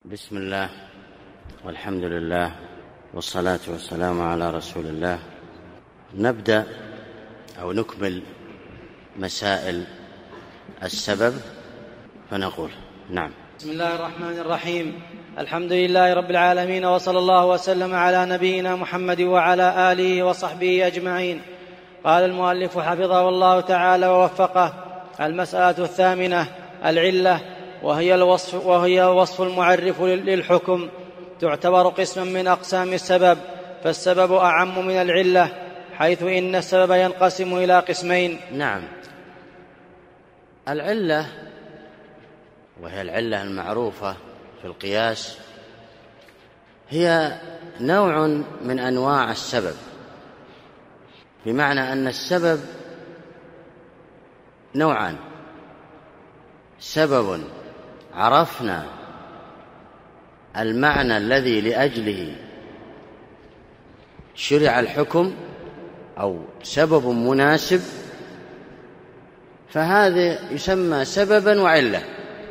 بسم الله والحمد لله والصلاة والسلام على رسول الله. نبدأ أو نكمل مسائل السبب فنقول نعم. بسم الله الرحمن الرحيم. الحمد لله رب العالمين، وصلى الله وسلم على نبينا محمد وعلى آله وصحبه أجمعين. قال المؤلف حفظه الله تعالى ووفقه: المسألة الثامنة: العلة، وهي الوصف المعرف للحكم، تعتبر قسما من أقسام السبب، فالسبب أعم من العلة، حيث إن السبب ينقسم إلى قسمين. نعم، العلة وهي العلة المعروفة في القياس هي نوع من أنواع السبب، بمعنى أن السبب نوعان: سبب عرفنا المعنى الذي لأجله شرع الحكم أو سبب مناسب، فهذا يسمى سببا وعلة.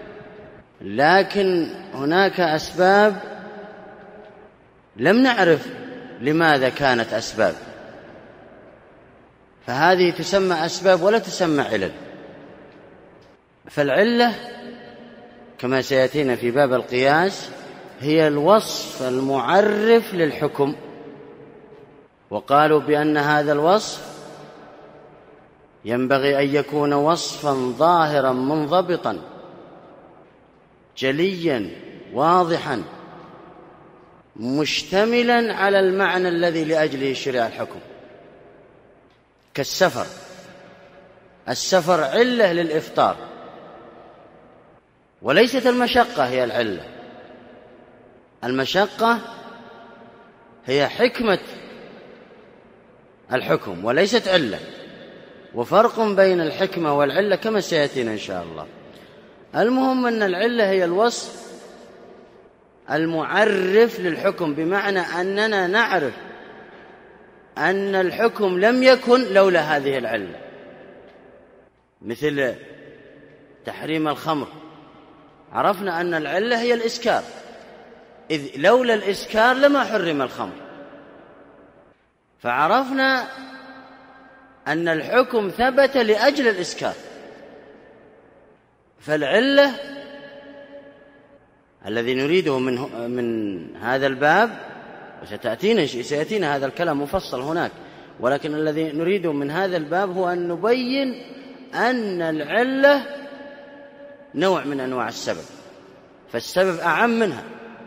لكن هناك أسباب لم نعرف لماذا كانت أسباب، فهذه تسمى أسباب ولا تسمى علل. فالعلة كما سيأتينا في باب القياس هي الوصف المعرف للحكم، وقالوا بأن هذا الوصف ينبغي أن يكون وصفا ظاهرا منضبطا جليا واضحا مشتملا على المعنى الذي لأجله شرع الحكم، كالسفر. السفر علة للإفطار، وليست المشقة هي العلة. المشقة هي حكمة الحكم وليست علة، وفرق بين الحكمة والعلة كما سيأتينا إن شاء الله. المهم أن العلة هي الوصف المعرف للحكم، بمعنى أننا نعرف أن الحكم لم يكن لولا هذه العلة، مثل تحريم الخمر، عرفنا أن العلة هي الإسكار، إذ لولا الإسكار لما حرم الخمر، فعرفنا أن الحكم ثبت لأجل الإسكار. فالعلة الذي نريده من هذا الباب، وسيأتينا هذا الكلام مفصل هناك، ولكن الذي نريده من هذا الباب هو أن نبين أن العلة نوع من أنواع السبب، فالسبب أعم منها.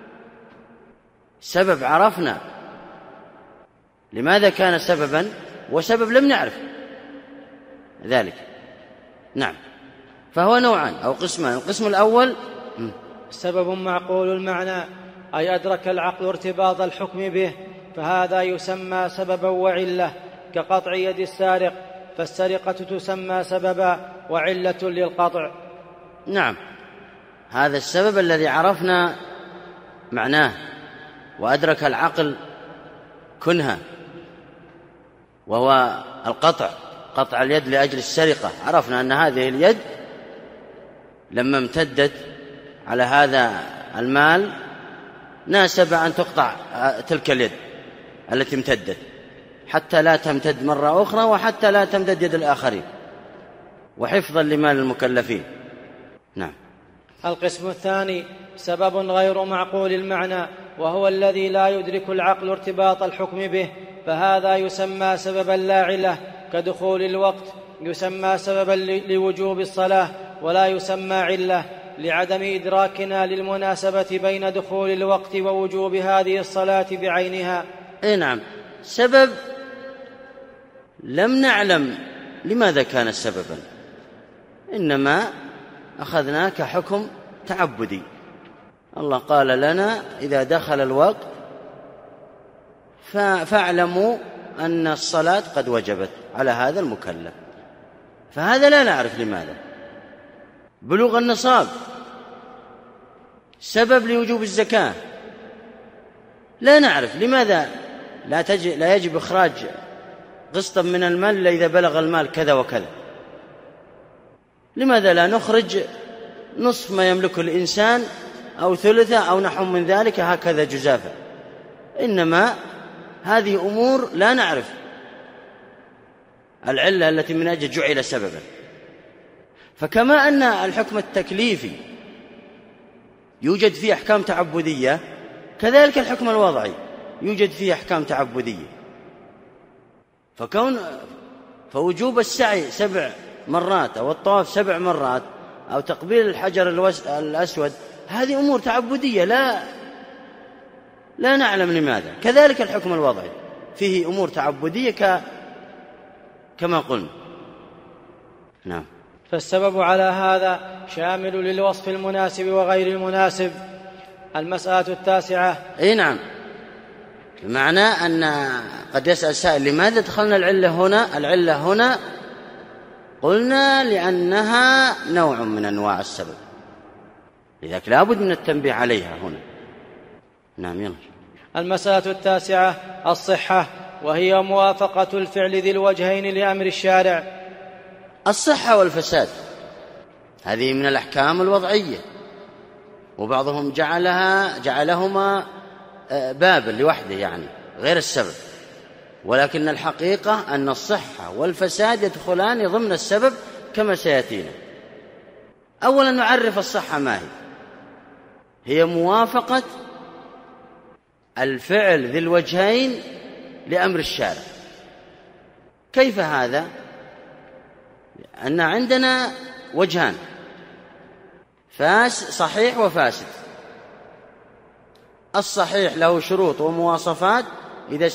سبب عرفنا لماذا كان سببا، وسبب لم نعرف ذلك. نعم، فهو نوعان أو قسمان. القسم الأول سبب معقول المعنى، أي أدرك العقل ارتباط الحكم به، فهذا يسمى سببا وعلة، كقطع يد السارق، فالسرقة تسمى سببا وعلة للقطع. نعم، هذا السبب الذي عرفنا معناه وأدرك العقل كنها، وهو القطع، قطع اليد لأجل السرقة. عرفنا أن هذه اليد لما امتدت على هذا المال ناسب أن تقطع تلك اليد التي امتدت، حتى لا تمتد مرة أخرى، وحتى لا تمتد يد الآخرين، وحفظا لمال المكلفين. نعم. القسم الثاني سبب غير معقول المعنى، وهو الذي لا يدرك العقل ارتباط الحكم به، فهذا يسمى سببا لا علة، كدخول الوقت يسمى سببا لوجوب الصلاة ولا يسمى علة، لعدم إدراكنا للمناسبة بين دخول الوقت ووجوب هذه الصلاة بعينها. نعم، سبب لم نعلم لماذا كان سببا، إنما أخذناه كحكم تعبدي. الله قال لنا إذا دخل الوقت فاعلموا أن الصلاة قد وجبت على هذا المكلف، فهذا لا نعرف لماذا. بلوغ النصاب سبب لوجوب الزكاة، لا نعرف لماذا لا يجب إخراج قسطا من المال إلا إذا بلغ المال كذا وكذا. لماذا لا نخرج نصف ما يملكه الإنسان أو ثلثة أو نحو من ذلك هكذا جزافا، إنما هذه أمور لا نعرف العلة التي من أجل جعل سببا. فكما أن الحكم التكليفي يوجد فيه أحكام تعبدية، كذلك الحكم الوضعي يوجد فيه أحكام تعبدية. فوجوب السعي 7 مرات أو الطواف 7 مرات أو تقبيل الحجر الأسود هذه أمور تعبدية لا نعلم لماذا. كذلك الحكم الوضعي فيه أمور تعبدية كما قلنا. نعم. فالسبب على هذا شامل للوصف المناسب وغير المناسب. المسألة 9. أي نعم، بمعنى أن قد يسأل سائل لماذا دخلنا العلة هنا؟ قلنا لأنها نوع من أنواع السبب، لذلك لا بد من التنبيه عليها هنا. نعم يلا. المسألة 9 الصحة، وهي موافقة الفعل ذي الوجهين لأمر الشارع. الصحة والفساد هذه من الأحكام الوضعية، وبعضهم جعلهما بابا لوحده يعني غير السبب، ولكن الحقيقة أن الصحة والفساد يدخلان ضمن السبب كما سيأتينا. أولا نعرف الصحة ما هي موافقة الفعل ذي الوجهين لأمر الشارع. كيف هذا؟ أن عندنا وجهان، صحيح وفاسد. الصحيح له شروط ومواصفات إذا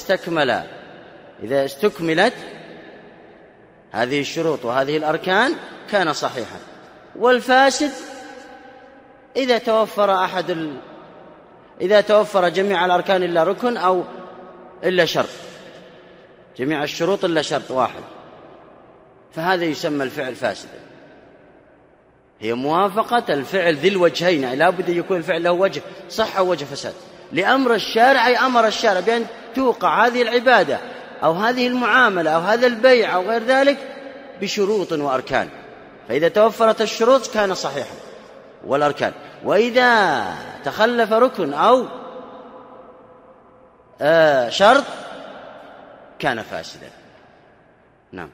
استكملت هذه الشروط وهذه الأركان كان صحيحا. والفاسد إذا توفر جميع الأركان إلا ركن أو إلا شرط، جميع الشروط إلا شرط واحد، فهذا يسمى الفعل فاسدا. هي موافقة الفعل ذي الوجهين، لا بد أن يكون الفعل له وجه صحة ووجه فساد لأمر الشارع، أي أمر الشارع بأن توقع هذه العبادة أو هذه المعاملة أو هذا البيع أو غير ذلك بشروط وأركان، فإذا توفرت الشروط كان صحيحا والأركان، وإذا تخلف ركن أو شرط كان فاسدا. نعم.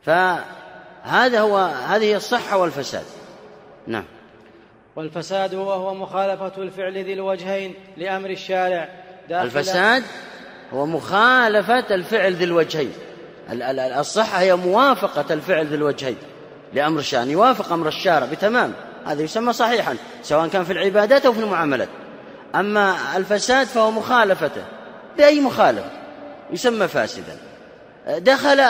هذه هي الصحة والفساد. نعم. والفساد وهو مخالفة الفعل ذي الوجهين لأمر الشارع. الفساد هو مخالفة الفعل ذي الوجهين. الصحة هي موافقة الفعل ذي الوجهين لأمر الشارع، يوافق أمر الشارع بتمام، هذا يسمى صحيحا سواء كان في العبادات أو في المعاملات. أما الفساد فهو مخالفته بأي مخالفة يسمى فاسدا. دخل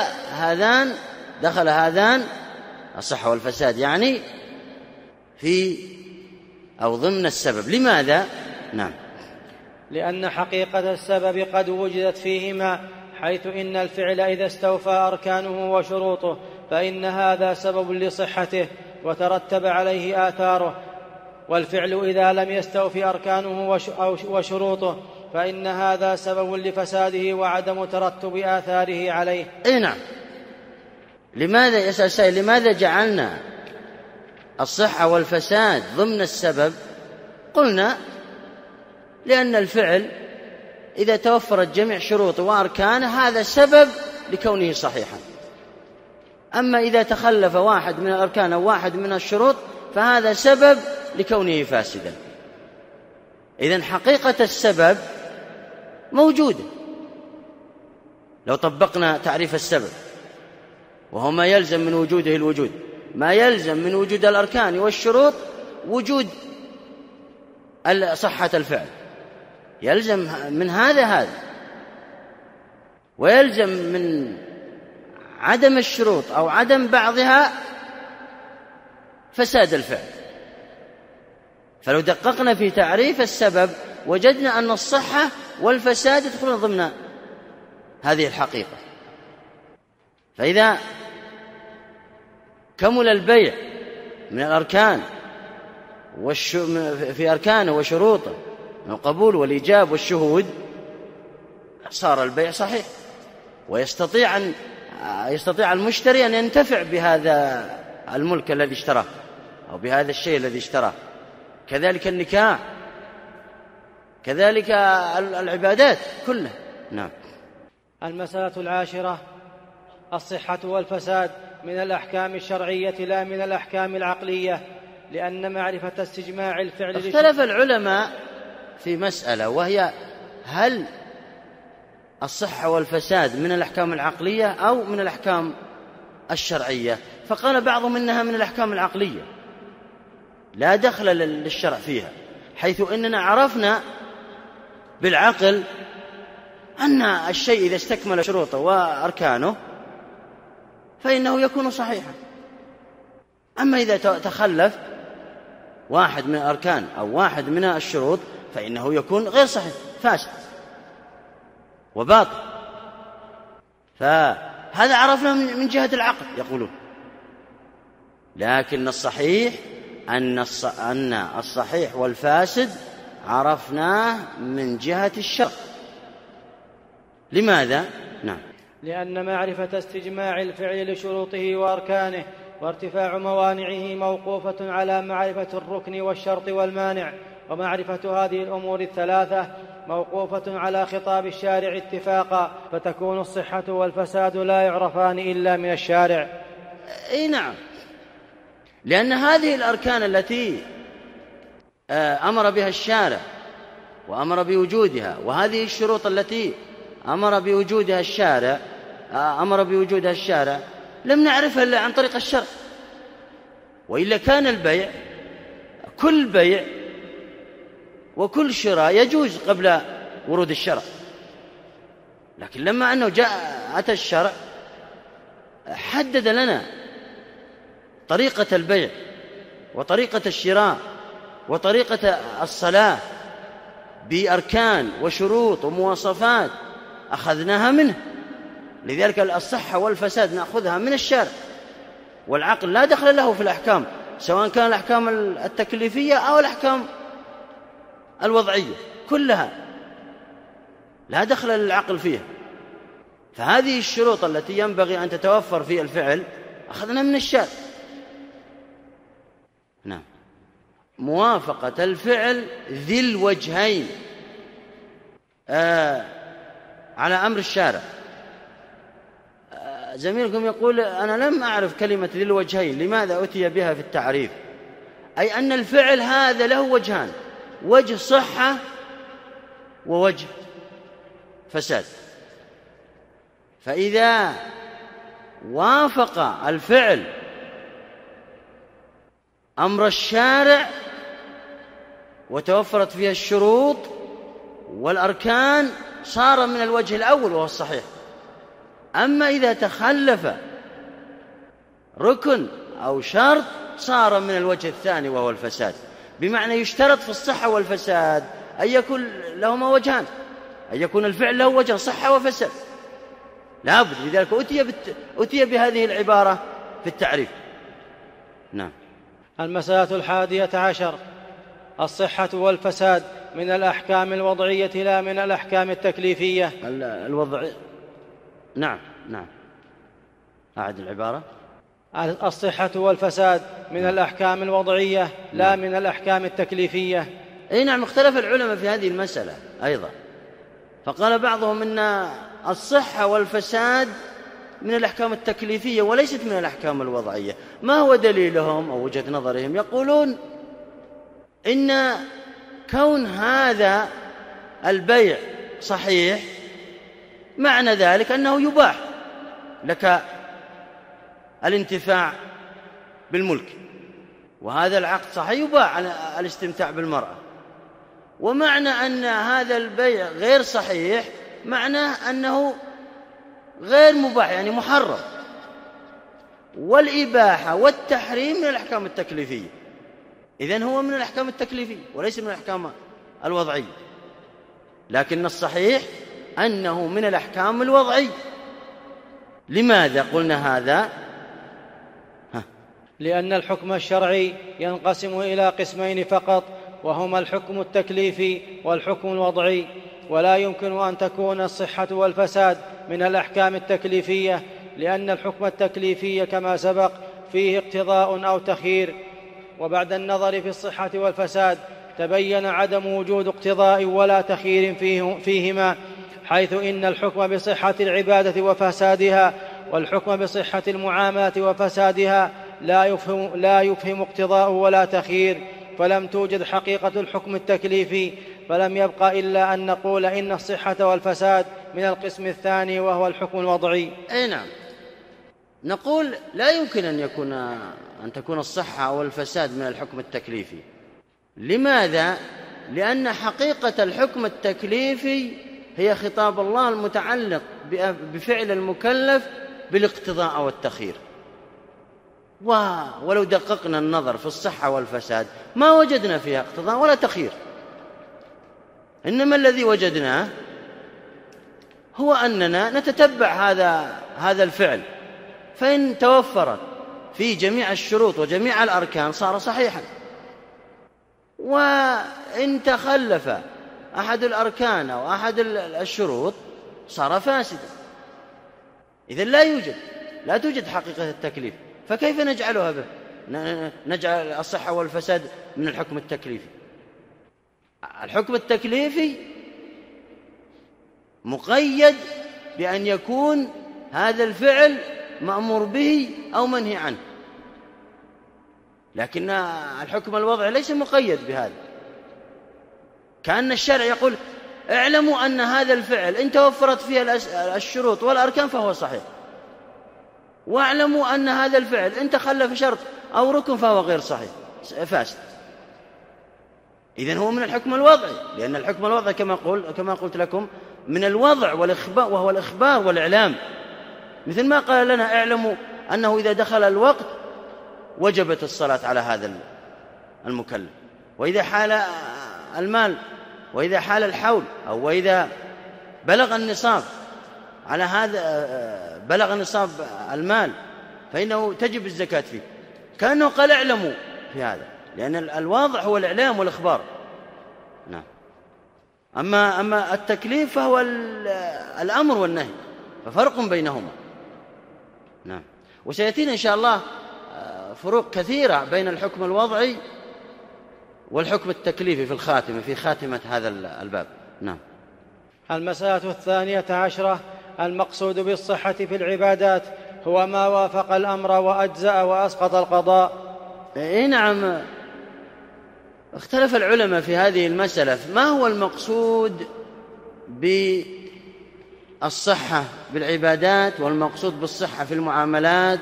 هذان الصحة والفساد يعني في أو ضمن السبب. لماذا؟ نعم. لأن حقيقة السبب قد وجدت فيهما، حيث إن الفعل إذا استوفى أركانه وشروطه فإن هذا سبب لصحته وترتب عليه آثاره، والفعل إذا لم يستوفي أركانه وشروطه فإن هذا سبب لفساده وعدم ترتب آثاره عليه. أي نعم. لماذا يسأل سائل لماذا جعلنا الصحة والفساد ضمن السبب؟ قلنا لأن الفعل إذا توفرت جميع شروطه وأركانه هذا سبب لكونه صحيحا، أما إذا تخلف واحد من الأركان أو واحد من الشروط فهذا سبب لكونه فاسدا. إذن حقيقة السبب موجودة لو طبقنا تعريف السبب، وهو ما يلزم من وجوده الوجود، ما يلزم من وجود الأركان والشروط وجود صحة الفعل، يلزم من هذا ويلزم من عدم الشروط أو عدم بعضها فساد الفعل. فلو دققنا في تعريف السبب وجدنا أن الصحة والفساد يدخلون ضمن هذه الحقيقة. فإذا كمل البيع من الأركان في أركانه وشروطه من القبول والإيجاب والشهود صار البيع صحيح، ويستطيع المشتري أن ينتفع بهذا الملك الذي اشتراه أو بهذا الشيء الذي اشتراه. كذلك النكاح كذلك العبادات كلها. نعم. المسألة 10: الصحة والفساد من الأحكام الشرعية لا من الأحكام العقلية، لأن معرفة استجماع الفعل اختلف العلماء في مسألة، وهي هل الصحة والفساد من الأحكام العقلية أو من الأحكام الشرعية؟ فقال بعضهم إنها من الأحكام العقلية لا دخل للشرع فيها، حيث إننا عرفنا بالعقل أن الشيء إذا استكمل شروطه وأركانه فإنه يكون صحيحا. أما إذا تخلف واحد من الأركان أو واحد من الشروط فإنه يكون غير صحيح، فاسد وباطل. فهذا عرفنا من جهة العقل يقولون. لكن الصحيح أن الصحيح والفاسد عرفناه من جهة الشرع. لماذا؟ نعم. لأن معرفة استجماع الفعل لشروطه وأركانه وارتفاع موانعه موقوفة على معرفة الركن والشرط والمانع، ومعرفة هذه الأمور الثلاثة موقوفة على خطاب الشارع اتفاقا، فتكون الصحة والفساد لا يعرفان إلا من الشارع. أي نعم، لأن هذه الأركان التي أمر بها الشارع وأمر بوجودها، وهذه الشروط التي أمر بوجودها الشارع لم نعرفها إلا عن طريق الشرع. وإلا كان البيع، كل بيع وكل شراء يجوز قبل ورود الشرع، لكن لما أنه أتى الشرع حدد لنا طريقة البيع وطريقة الشراء وطريقة الصلاة بأركان وشروط ومواصفات أخذناها منه. لذلك الصحة والفساد نأخذها من الشارع، والعقل لا دخل له في الأحكام، سواء كان الأحكام التكليفية أو الأحكام الوضعية، كلها لا دخل للعقل فيها. فهذه الشروط التي ينبغي أن تتوفر في الفعل أخذنا من الشارع. نعم. موافقة الفعل ذي الوجهين على أمر الشارع. زميلكم يقول أنا لم أعرف كلمة ذي الوجهين، لماذا أتي بها في التعريف؟ أي أن الفعل هذا له وجهان، وجه صحة ووجه فساد. فإذا وافق الفعل أمر الشارع وتوفرت فيها الشروط والأركان صار من الوجه الأول وهو الصحيح. أما إذا تخلف ركن أو شرط صار من الوجه الثاني وهو الفساد. بمعنى يشترط في الصحة والفساد أن يكون لهما وجهان، أن يكون الفعل له وجه صحة وفساد، لابد. لذلك أتي بهذه العبارة في التعريف. نعم. المسألة 11: الصحة والفساد من الأحكام الوضعية لا من الأحكام التكليفية. الوضعي. نعم. أعد العبارة. الصحة والفساد من الأحكام الوضعية لا من الأحكام التكليفية. أي نعم. اختلف العلماء في هذه المسألة أيضا، فقال بعضهم إن الصحة والفساد من الأحكام التكليفية وليست من الأحكام الوضعية. ما هو دليلهم أو وجهة نظرهم؟ يقولون إن كون هذا البيع صحيح معنى ذلك أنه يباح لك الانتفاع بالملك، وهذا العقد صحيح يباح على الاستمتاع بالمرأة. ومعنى أن هذا البيع غير صحيح معناه أنه غير مباح، يعني محرم. والإباحة والتحريم من الأحكام التكليفية، إذن هو من الأحكام التكليفية وليس من الأحكام الوضعية. لكن الصحيح أنه من الأحكام الوضعية. لماذا قلنا هذا؟ لأن الحكم الشرعي ينقسم إلى قسمين فقط، وهما الحكم التكليفي والحكم الوضعي، ولا يمكن أن تكون الصحة والفساد من الأحكام التكليفية، لأن الحكم التكليفي كما سبق فيه اقتضاء أو تخيير. وبعد النظر في الصحة والفساد تبين عدم وجود اقتضاء ولا تخيير فيهما، حيث إن الحكم بصحة العبادة وفسادها والحكم بصحة المعاملة وفسادها لا يفهم اقتضاء ولا تخيير، فلم توجد حقيقة الحكم التكليفي، فلم يبق إلا أن نقول إن الصحة والفساد من القسم الثاني وهو الحكم الوضعي. أي نعم، نقول لا يمكن أن تكون الصحة أو الفساد من الحكم التكليفي. لماذا؟ لأن حقيقة الحكم التكليفي هي خطاب الله المتعلق بفعل المكلف بالاقتضاء أو التخيير. ولو دققنا النظر في الصحة والفساد ما وجدنا فيها اقتضاء ولا تخيير، إنما الذي وجدناه هو أننا نتتبع هذا الفعل، فإن توفرت في جميع الشروط وجميع الأركان صار صحيحا، وإن تخلف أحد الأركان أو أحد الشروط صار فاسدا. إذن لا توجد حقيقة التكليف، فكيف نجعلها نجعل الصحة والفساد من الحكم التكليفي؟ الحكم التكليفي مقيد بأن يكون هذا الفعل مأمور به أو منهي عنه، لكن الحكم الوضعي ليس مقيد بهذا. كأن الشرع يقول اعلموا أن هذا الفعل إن توفرت فيه الشروط والأركان فهو صحيح، واعلموا أن هذا الفعل إن تخلف شرط أو ركن فهو غير صحيح فاسد. إذن هو من الحكم الوضعي، لأن الحكم الوضعي كما قلت لكم من الوضع والإخبار، وهو الإخبار والإعلام. مثل ما قال لنا اعلموا أنه إذا دخل الوقت وجبت الصلاة على هذا المكلف، وإذا حال المال، وإذا حال الحول، أو وإذا بلغ النصاب على هذا بلغ نصاب المال فإنه تجب الزكاة فيه. كأنه قال اعلموا في هذا، لأن الواضح هو الإعلام والإخبار. نعم. أما التكليف فهو الأمر والنهي، ففرق بينهما. نعم. وسيأتينا إن شاء الله فروق كثيرة بين الحكم الوضعي والحكم التكليفي في خاتمة هذا الباب. نعم. المسألة 12 المقصود بالصحة في العبادات هو ما وافق الأمر وأجزأ وأسقط القضاء. نعم، اختلف العلماء في هذه المسألة، ما هو المقصود بالصحة بالعبادات والمقصود بالصحة في المعاملات.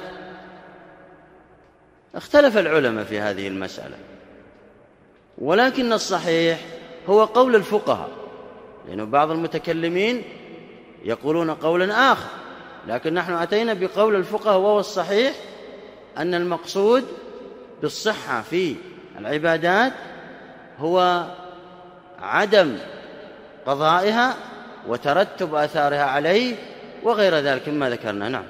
اختلف العلماء في هذه المسألة، ولكن الصحيح هو قول الفقهاء، لأن بعض المتكلمين يقولون قولا آخر، لكن نحن أتينا بقول الفقهاء وهو الصحيح، أن المقصود بالصحة في العبادات هو عدم قضائها وترتب آثارها عليه وغير ذلك مما ذكرنا. نعم.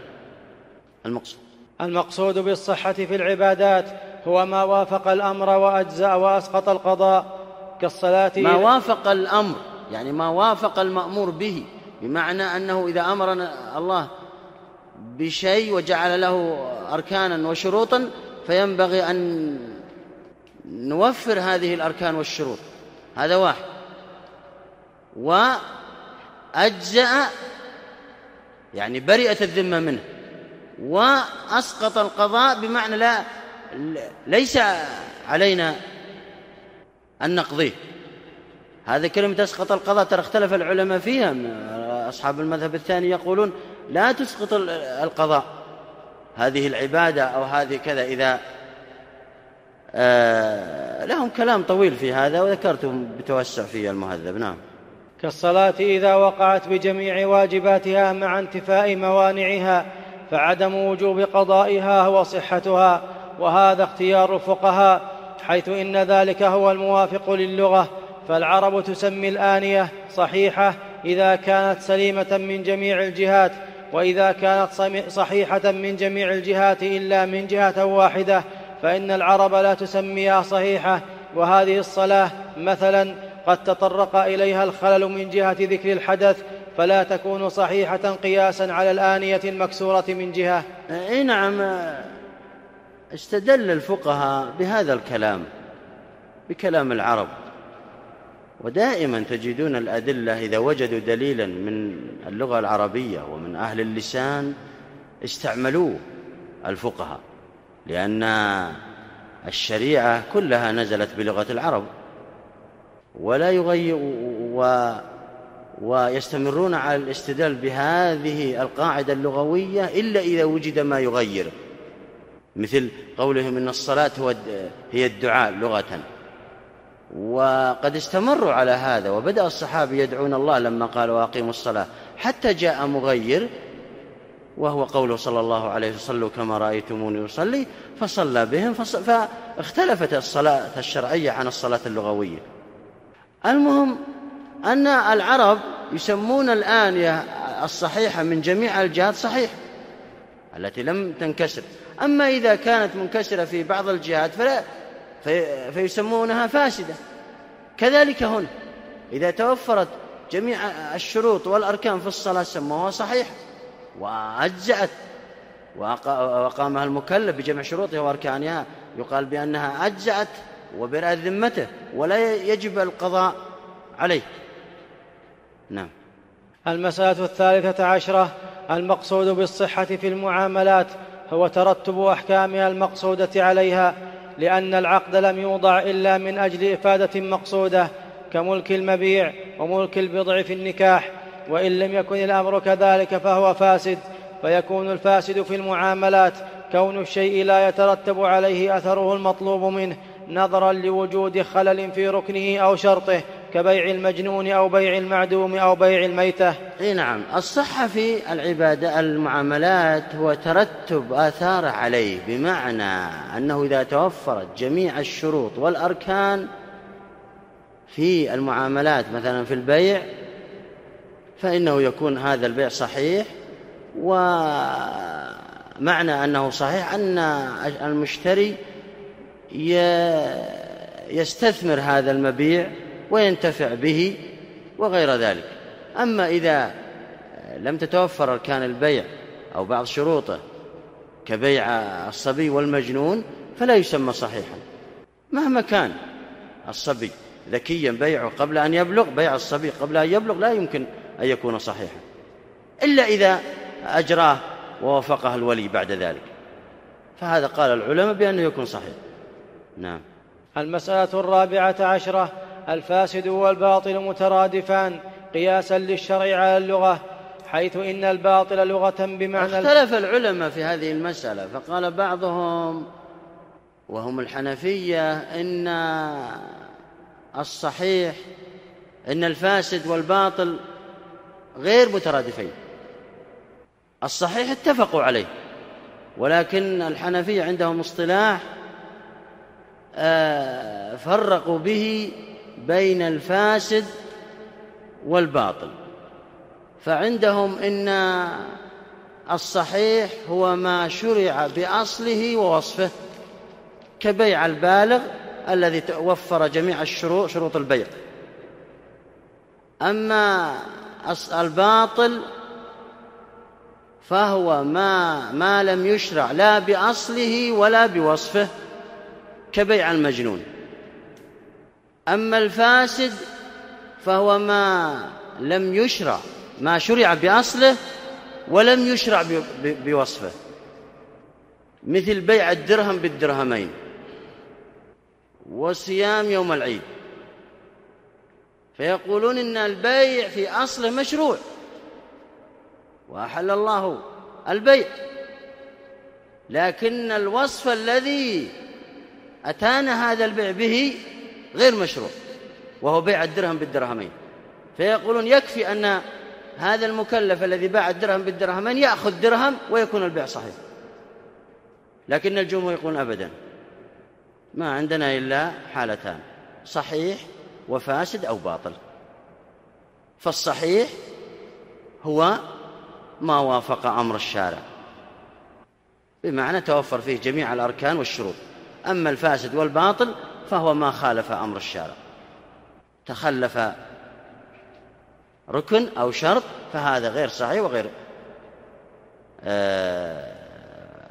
المقصود بالصحة في العبادات هو ما وافق الأمر وأجزأ وأسقط القضاء كالصلاة. ما وافق الأمر يعني ما وافق المأمور به، بمعنى أنه إذا أمرنا الله بشيء وجعل له أركانا وشروطا فينبغي أن نوفر هذه الأركان والشروط، هذا واحد. وأجزأ يعني برئت الذمة منه، وأسقط القضاء بمعنى ليس علينا أن نقضيه. هذا كلمة أسقط القضاء ترى اختلف العلماء فيها. أصحاب المذهب الثاني يقولون لا تسقط القضاء هذه العبادة أو هذه كذا، إذا لهم كلام طويل في هذا وذكرتهم بتوسع في المهذب. نعم. كالصلاة إذا وقعت بجميع واجباتها مع انتفاء موانعها فعدم وجوب قضائها هو صحتها، وهذا اختيار الفقهاء، حيث إن ذلك هو الموافق للغة. فالعرب تسمي الآنية صحيحة إذا كانت سليمة من جميع الجهات، وإذا كانت صحيحة من جميع الجهات إلا من جهة واحدة فإن العرب لا تسميها صحيحة. وهذه الصلاة مثلا قد تطرق إليها الخلل من جهة ذكر الحدث فلا تكون صحيحة قياسا على الآنية المكسورة من جهة. نعم. استدل الفقهاء بهذا الكلام بكلام العرب ودائما تجدون الأدلة إذا وجدوا دليلا من اللغة العربية ومن أهل اللسان استعملوه الفقهاء، لأن الشريعة كلها نزلت بلغة العرب، ولا يغير ويستمرون على الاستدلال بهذه القاعدة اللغوية إلا إذا وجد ما يغير، مثل قولهم إن الصلاة هي الدعاء لغة، وقد استمروا على هذا، وبدأ الصحابة يدعون الله لما قالوا أقيموا الصلاة، حتى جاء مغير وهو قوله صلى الله عليه وسلم صلوا كما رأيتموني يصلي، فصلى بهم فاختلفت الصلاة الشرعية عن الصلاة اللغوية. المهم أن العرب يسمون الآن الصحيحة من جميع الجهات صحيح التي لم تنكسر، أما إذا كانت منكسرة في بعض الجهات فيسمونها فاسدة. كذلك هنا إذا توفرت جميع الشروط والأركان في الصلاة سموها صحيح وأجزأت وقامها المكلف بجمع شروطها وأركانها، يقال بأنها أجزأت وبرأت ذمته ولا يجب القضاء عليه. نعم. المسألة 13 المقصود بالصحة في المعاملات هو ترتب أحكامها المقصودة عليها، لأن العقد لم يوضع إلا من أجل إفادة مقصودة كملك المبيع وملك البضع في النكاح، وإن لم يكن الأمر كذلك فهو فاسد. فيكون الفاسد في المعاملات كون الشيء لا يترتب عليه أثره المطلوب منه نظرا لوجود خلل في ركنه أو شرطه كبيع المجنون أو بيع المعدوم أو بيع الميتة. نعم. الصحة في العبادة المعاملات هو ترتب آثار عليه، بمعنى أنه إذا توفرت جميع الشروط والأركان في المعاملات مثلا في البيع فإنه يكون هذا البيع صحيح، ومعنى أنه صحيح أن المشتري يستثمر هذا المبيع وينتفع به وغير ذلك. أما إذا لم تتوفر أركان البيع أو بعض شروطه كبيع الصبي والمجنون فلا يسمى صحيحا، مهما كان الصبي ذكيا بيعه قبل أن يبلغ، بيع الصبي قبل أن يبلغ لا يمكن أن يكون صحيحا إلا إذا أجراه ووافقه الولي بعد ذلك، فهذا قال العلماء بأنه يكون صحيح. نعم. المسألة 14 الفاسد والباطل مترادفان قياسا للشرع على اللغة، حيث إن الباطل لغة بمعنى اختلف العلماء في هذه المسألة، فقال بعضهم وهم الحنفية إن الصحيح إن الفاسد والباطل غير مترادفين، الصحيح اتفقوا عليه، ولكن الحنفية عندهم اصطلاح فرقوا به بين الفاسد والباطل، فعندهم إن الصحيح هو ما شرع بأصله ووصفه كبيع البالغ الذي وفر جميع شروط البيع. أما الباطل فهو ما لم يشرع لا بأصله ولا بوصفه كبيع المجنون. أما الفاسد فهو ما لم يشرع، ما شرع بأصله ولم يشرع بوصفه، مثل بيع الدرهم بالدرهمين وصيام يوم العيد، فيقولون إن البيع في أصله مشروع وأحل الله البيع، لكن الوصف الذي أتانا هذا البيع به غير مشروع وهو بيع الدرهم بالدرهمين، فيقولون يكفي أن هذا المكلف الذي باع الدرهم بالدرهمين يأخذ درهم ويكون البيع صحيح. لكن الجمهور يقولون أبدا، ما عندنا إلا حالتان، صحيح وفاسد أو باطل. فالصحيح هو ما وافق أمر الشارع، بمعنى توفر فيه جميع الأركان والشروط. أما الفاسد والباطل فهو ما خالف أمر الشارع، تخلف ركن أو شرط، فهذا غير صحيح وغير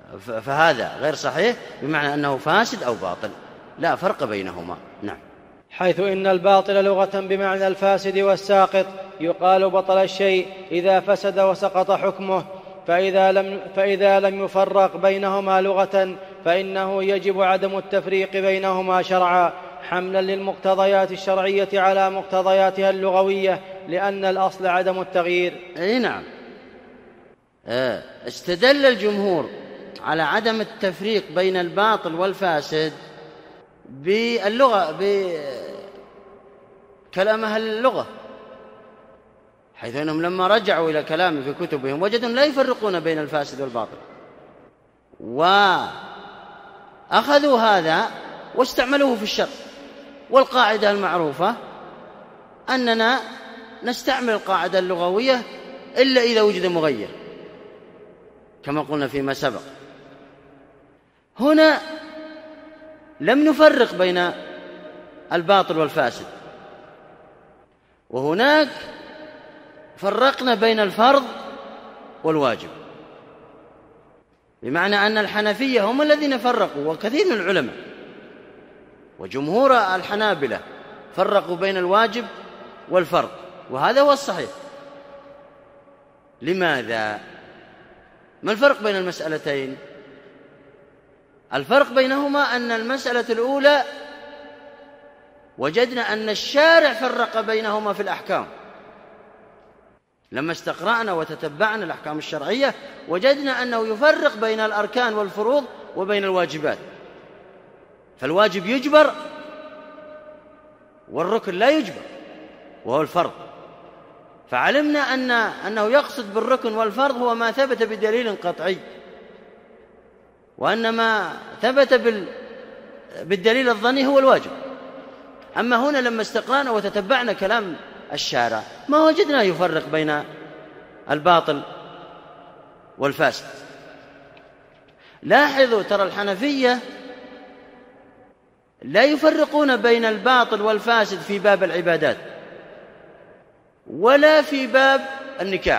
فهذا غير صحيح، بمعنى أنه فاسد أو باطل، لا فرق بينهما. نعم. حيث إن الباطل لغة بمعنى الفاسد والساقط، يقال بطل الشيء إذا فسد وسقط حكمه، فإذا لم يفرق بينهما لغة فإنه يجب عدم التفريق بينهما شرعا، حملا للمقتضيات الشرعية على مقتضياتها اللغوية، لأن الأصل عدم التغيير. أي نعم. استدل الجمهور على عدم التفريق بين الباطل والفاسد باللغة، بكلام أهل اللغة، حيث أنهم لما رجعوا إلى كلام في كتبهم وجدوا لا يفرقون بين الفاسد والباطل، وأخذوا هذا واستعملوه في الشرع. والقاعدة المعروفة أننا نستعمل القاعدة اللغوية إلا إذا وجد مغير، كما قلنا فيما سبق. هنا لم نفرق بين الباطل والفاسد، وهناك فرقنا بين الفرض والواجب، بمعنى أن الحنفية هم الذين فرقوا، وكثير من العلماء وجمهور الحنابلة فرقوا بين الواجب والفرض، وهذا هو الصحيح. لماذا؟ ما الفرق بين المسألتين؟ الفرق بينهما أن المسألة الأولى وجدنا أن الشارع فرق بينهما في الأحكام، لما استقرأنا وتتبعنا الأحكام الشرعية وجدنا أنه يفرق بين الأركان والفروض وبين الواجبات، فالواجب يجبر والركن لا يجبر وهو الفرض، فعلمنا أنه يقصد بالركن والفرض هو ما ثبت بدليل قطعي، وأن ما ثبت بالدليل الظني هو الواجب. أما هنا لما استقرأنا وتتبعنا كلام الشارع ما وجدنا يفرق بين الباطل والفاسد. لاحظوا ترى الحنفية لا يفرقون بين الباطل والفاسد في باب العبادات ولا في باب النكاح،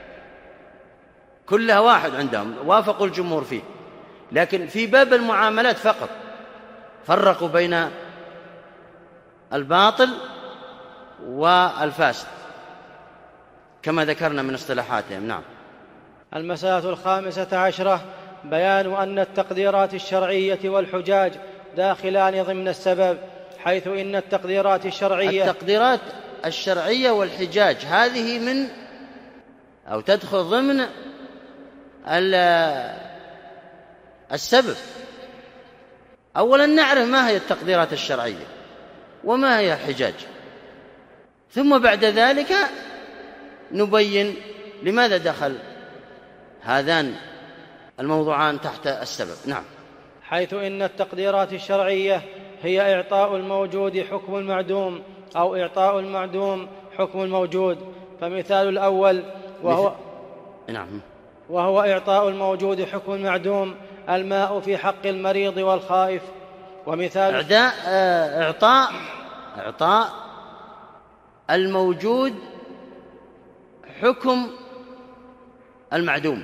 كلها واحد عندهم، وافقوا الجمهور فيه. لكن في باب المعاملات فقط فرقوا بين الباطل والفاسد كما ذكرنا من اصطلاحاتهم. نعم. المسألة 15 بيان أن التقديرات الشرعية والحجاج داخلان ضمن السبب، حيث إن التقديرات الشرعية والحجاج هذه من أو تدخل ضمن السبب. أولا نعرف ما هي التقديرات الشرعية وما هي الحجاج، ثم بعد ذلك نبين لماذا دخل هذان الموضوعان تحت السبب. نعم. حيث إن التقديرات الشرعية هي إعطاء الموجود حكم المعدوم أو إعطاء المعدوم حكم الموجود، فمثال الأول وهو إعطاء الموجود حكم المعدوم الماء في حق المريض والخائف. ومثال إعطاء الموجود حكم المعدوم،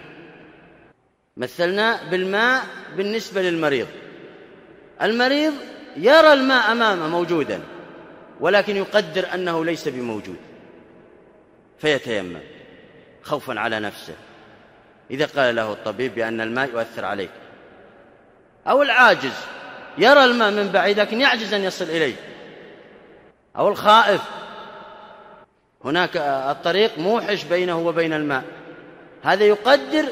مثلنا بالماء بالنسبة للمريض. المريض يرى الماء أمامه موجودا ولكن يقدر أنه ليس بموجود فيتيمم خوفا على نفسه إذا قال له الطبيب بأن الماء يؤثر عليك. أو العاجز يرى الماء من بعيد لكن يعجز أن يصل إليه. أو الخائف هناك الطريق موحش بينه وبين الماء، هذا يقدر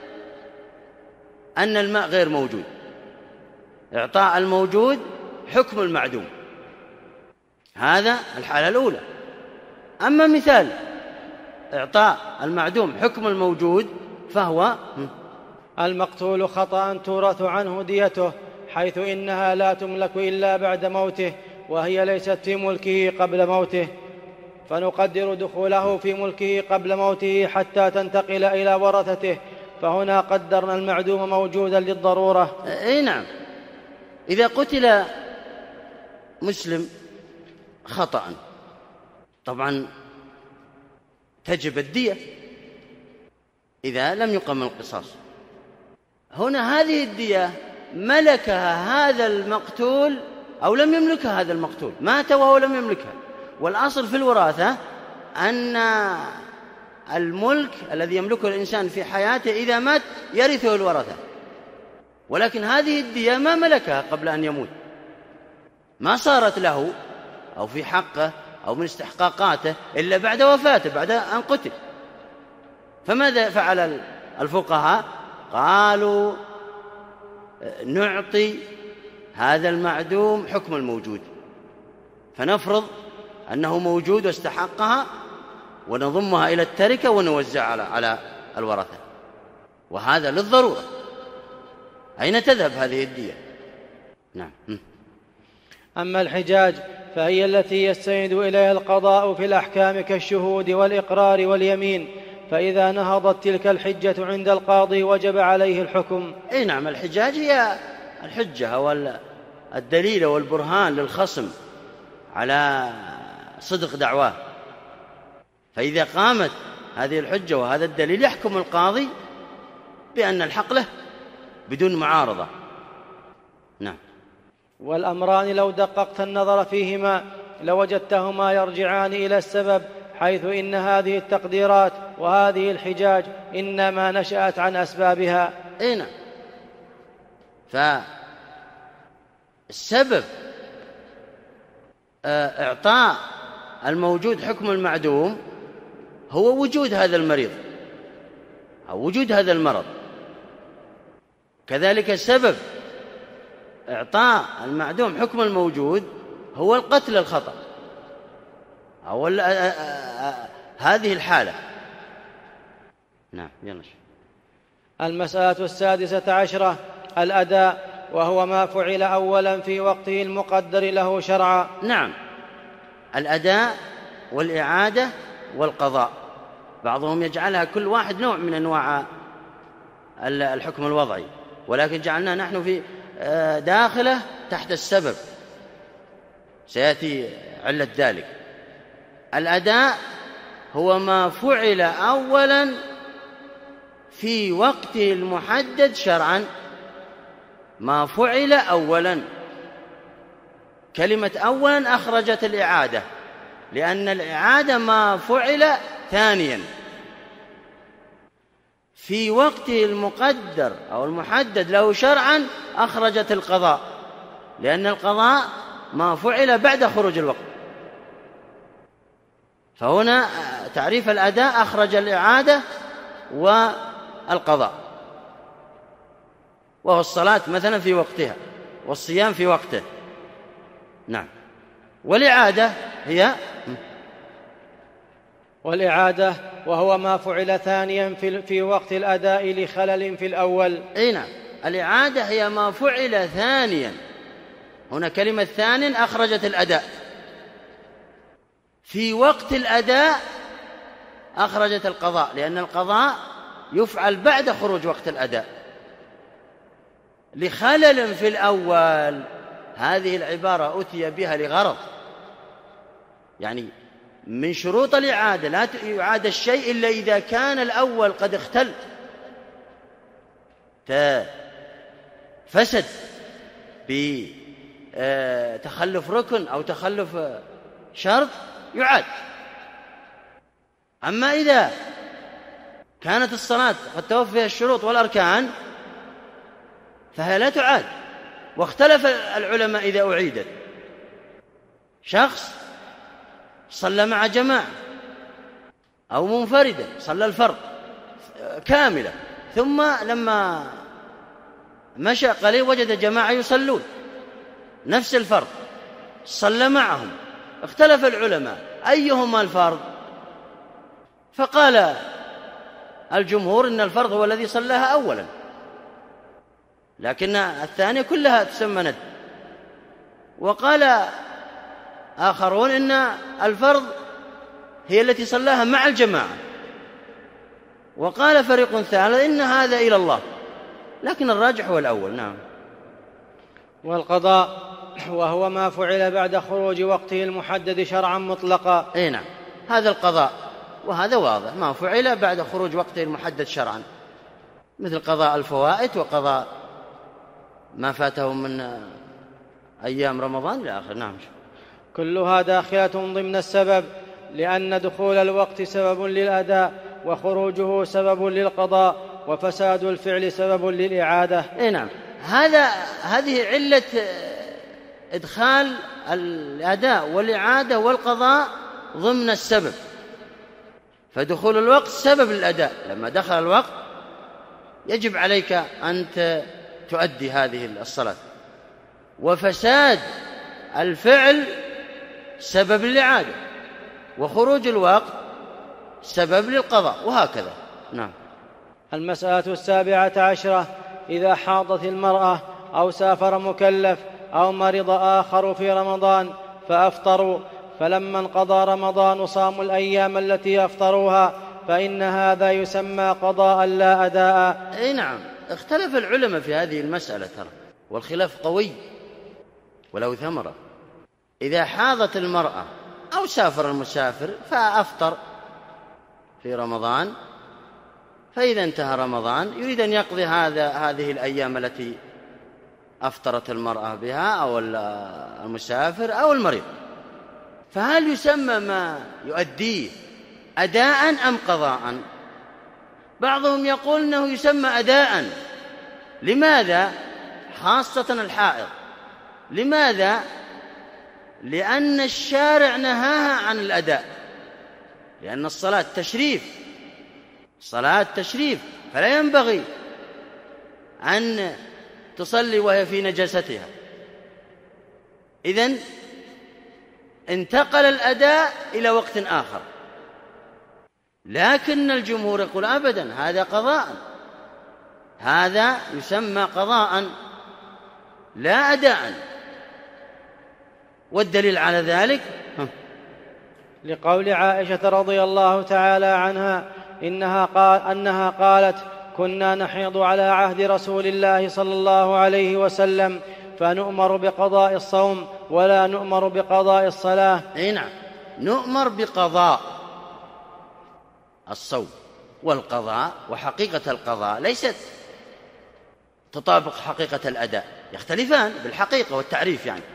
أن الماء غير موجود. إعطاء الموجود حكم المعدوم، هذا الحالة الأولى. أما مثال إعطاء المعدوم حكم الموجود فهو المقتول خطأ تورث عنه ديته، حيث إنها لا تملك إلا بعد موته، وهي ليست في ملكه قبل موته، فنقدر دخوله في ملكه قبل موته حتى تنتقل إلى ورثته، فهنا قدرنا المعدوم موجودا للضرورة. أي نعم. إذا قتل مسلم خطأ طبعا تجب الدية إذا لم يقم القصاص. هنا هذه الدية ملكها هذا المقتول أو لم يملكها هذا المقتول، مات وهو لم يملكها. والأصل في الوراثة أن الملك الذي يملكه الإنسان في حياته إذا مات يرثه الورثة، ولكن هذه الدية ما ملكها قبل أن يموت، ما صارت له أو في حقه أو من استحقاقاته إلا بعد وفاته، بعد أن قتل. فماذا فعل الفقهاء؟ قالوا نعطي هذا المعدوم حكم الموجود، فنفرض أنه موجود واستحقها ونضمها إلى التركة ونوزع على الورثة، وهذا للضرورة. أين تذهب هذه الدية؟ نعم. أما الحجاج فهي التي يستند إليها القضاء في الأحكام كالشهود والإقرار واليمين، فإذا نهضت تلك الحجة عند القاضي وجب عليه الحكم. أي نعم، الحجاج هي الحجة والدليل والبرهان للخصم على صدق دعواه، فإذا قامت هذه الحجة وهذا الدليل يحكم القاضي بأن الحق له بدون معارضة. نعم. والأمران لو دققت النظر فيهما لوجدتهما يرجعان إلى السبب، حيث إن هذه التقديرات وهذه الحجاج إنما نشأت عن أسبابها. نعم. فالسبب إعطاء الموجود حكم المعدوم هو وجود هذا المريض أو وجود هذا المرض. كذلك السبب إعطاء المعدوم حكم الموجود هو القتل الخطأ أو هذه الحالة. نعم. يلا. المسألة 16 الأداء، وهو ما فعل أولا في وقته المقدر له شرعا. نعم، الأداء والإعادة والقضاء، بعضهم يجعلها كل واحد نوع من أنواع الحكم الوضعي، ولكن جعلنا نحن في داخله تحت السبب، سيأتي علة ذلك. الأداء هو ما فعل أولا في وقته المحدد شرعا، ما فعل أولا. كلمة أولا أخرجت الإعادة، لأن الإعادة ما فعل ثانيا في وقته المقدر أو المحدد له شرعا، أخرجت القضاء، لأن القضاء ما فعل بعد خروج الوقت. فهنا تعريف الأداء أخرج الإعادة والقضاء، وهو الصلاة مثلا في وقتها والصيام في وقته. نعم. والإعادة هي والإعادة وهو ما فعل ثانيا في وقت الأداء لخلل في الأول. أي نعم، الإعادة هي ما فعل ثانيا. هنا كلمة ثانٍ أخرجت الأداء، في وقت الأداء أخرجت القضاء، لأن القضاء يفعل بعد خروج وقت الأداء لخلل في الأول. هذه العبارة أتي بها لغرض، يعني من شروط الإعادة لا يعاد الشيء إلا إذا كان الأول قد اختل فسد بتخلف ركن أو تخلف شرط يعاد. أما إذا كانت الصلاة قد توفى فيها الشروط والأركان فهي لا تعاد. واختلف العلماء إذا أعيدت. شخص صلى مع جماعة أو منفردا، صلى الفرض كاملة، ثم لما مشى قليل وجد جماعة يصلون نفس الفرض، صلى معهم. اختلف العلماء أيهما الفرض، فقال الجمهور إن الفرض هو الذي صلاها أولا، لكن الثانية كلها تسمى ند. وقال آخرون إن الفرض هي التي صلاها مع الجماعة. وقال فريق ثالث إن هذا إلى الله، لكن الراجح هو الأول. نعم. والقضاء وهو ما فعل بعد خروج وقته المحدد شرعا مطلقا. أي نعم، هذا القضاء، وهذا واضح، ما فعل بعد خروج وقته المحدد شرعا، مثل قضاء الفوائت وقضاء ما فاته من أيام رمضان إلى آخر. نعم. كلها داخلة ضمن السبب، لأن دخول الوقت سبب للأداء، وخروجه سبب للقضاء، وفساد الفعل سبب للإعادة. نعم، هذه علة إدخال الأداء والإعادة والقضاء ضمن السبب. فدخول الوقت سبب للأداء، لما دخل الوقت يجب عليك أن تؤدي هذه الصلاة، وفساد الفعل سبب للإعادة، وخروج الوقت سبب للقضاء، وهكذا. نعم. المسألة 17 إذا حاضت المرأة أو سافر مكلف أو مرض آخر في رمضان فأفطروا، فلما انقضى رمضان صاموا الأيام التي أفطروها، فإن هذا يسمى قضاء لا أداء. نعم، اختلف العلماء في هذه المسألة ترى، والخلاف قوي ولو ثمرة. إذا حاضت المرأة أو سافر المسافر فأفطر في رمضان، فإذا انتهى رمضان يريد أن يقضي هذه الأيام التي أفطرت المرأة بها أو المسافر أو المريض، فهل يسمى ما يؤديه أداء أم قضاء؟ بعضهم يقول أنه يسمى أداء. لماذا؟ خاصة الحائض. لماذا؟ لأن الشارع نهاها عن الأداء، لأن الصلاة تشريف، صلاة تشريف، فلا ينبغي أن تصلي وهي في نجاستها. إذن انتقل الأداء إلى وقت آخر، لكن الجمهور يقول أبدا هذا قضاء، هذا يسمى قضاء لا أداء. والدليل على ذلك لقول عائشة رضي الله تعالى عنها أنها قالت: كنا نحيض على عهد رسول الله صلى الله عليه وسلم، فنؤمر بقضاء الصوم ولا نؤمر بقضاء الصلاة. نعم، نؤمر بقضاء الصوم والقضاء، وحقيقة القضاء ليست تطابق حقيقة الأداء، يختلفان بالحقيقة والتعريف، يعني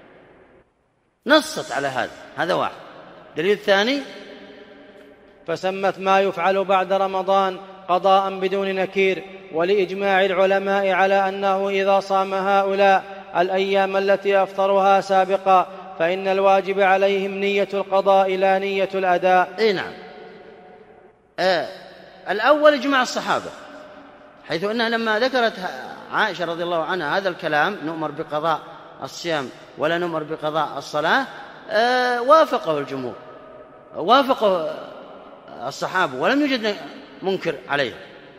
نصت على هذا واحد. دليل الثاني: فسمت ما يفعل بعد رمضان قضاء بدون نكير، ولإجماع العلماء على أنه إذا صام هؤلاء الأيام التي أفطرها سابقا فإن الواجب عليهم نية القضاء لا نية الأداء. نعم. الأول إجماع الصحابة، حيث أنها لما ذكرت عائشة رضي الله عنها هذا الكلام: نؤمر بقضاء الصيام ولا نؤمر بقضاء الصلاة، وافقه الجمهور، وافقه الصحابة، ولم يوجد منكر عليه.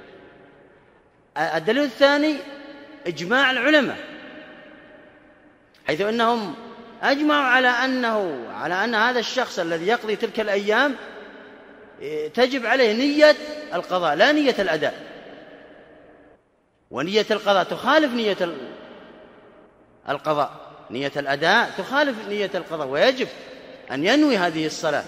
الدليل الثاني إجماع العلماء، حيث أنهم أجمعوا على أن هذا الشخص الذي يقضي تلك الأيام تجب عليه نية القضاء لا نية الأداء، ونية القضاء تخالف نية القضاء، نية الأداء تخالف نية القضاء، ويجب أن ينوي هذه الصلاة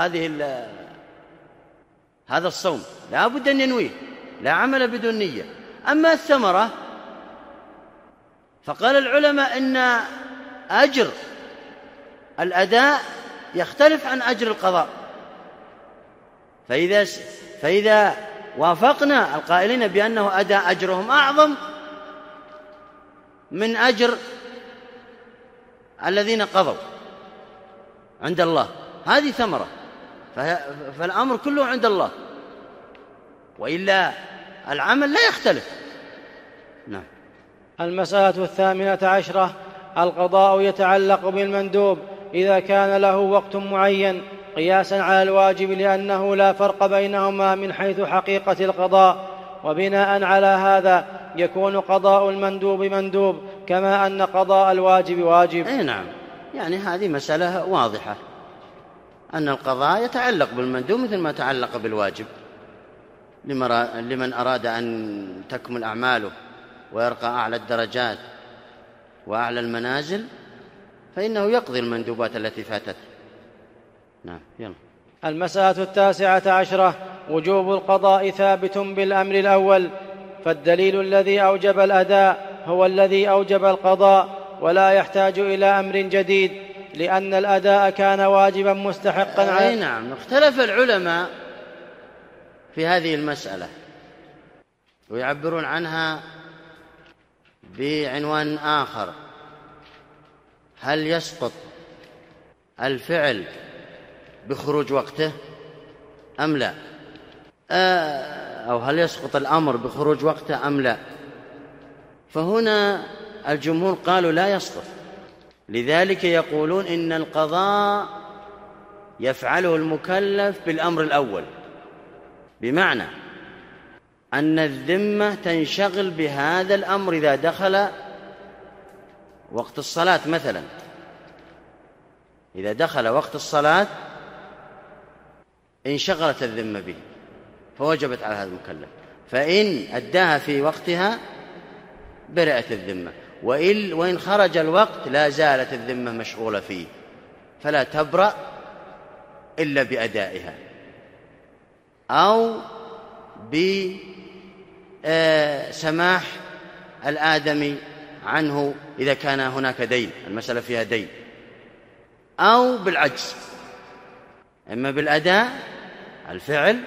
هذا الصوم لا بد أن ينويه، لا عمل بدون نية. أما الثمرة فقال العلماء إن أجر الأداء يختلف عن أجر القضاء، فإذا وافقنا القائلين بأنه أداء أجرهم أعظم من أجر الذين قضوا عند الله، هذه ثمرة، فالأمر كله عند الله، وإلا العمل لا يختلف. نعم. المسألة 18 القضاء يتعلق بالمندوب إذا كان له وقت معين قياسا على الواجب، لأنه لا فرق بينهما من حيث حقيقة القضاء، وبناء على هذا يكون قضاء المندوب مندوب كما أن قضاء الواجب واجب. نعم، يعني هذه مسألة واضحة، أن القضاء يتعلق بالمندوب مثل ما تعلق بالواجب، لمن أراد أن تكمل أعماله ويرقى أعلى الدرجات وأعلى المنازل فإنه يقضي المندوبات التي فاتت. نعم. يلا. المسألة 19 وجوب القضاء ثابت بالأمر الأول، فالدليل الذي أوجب الأداء هو الذي أوجب القضاء، ولا يحتاج إلى أمر جديد، لأن الأداء كان واجبا مستحقا عليه. نعم. اختلف العلماء في هذه المسألة، ويعبرون عنها بعنوان آخر: هل يسقط الفعل بخروج وقته أم لا؟ أو هل يسقط الأمر بخروج وقته أم لا؟ فهنا الجمهور قالوا لا يسقط، لذلك يقولون إن القضاء يفعله المكلف بالأمر الأول، بمعنى أن الذمة تنشغل بهذا الأمر إذا دخل وقت الصلاة مثلا. إذا دخل وقت الصلاة انشغلت الذمة به فوجبت على هذا المكلف، فإن أداها في وقتها برئت الذمة، وإن خرج الوقت لا زالت الذمة مشغولة فيه، فلا تبرأ إلا بأدائها أو بسماح الآدمي عنه إذا كان هناك دين، المسألة فيها دين، أو بالعجز، إما بالأداء الفعل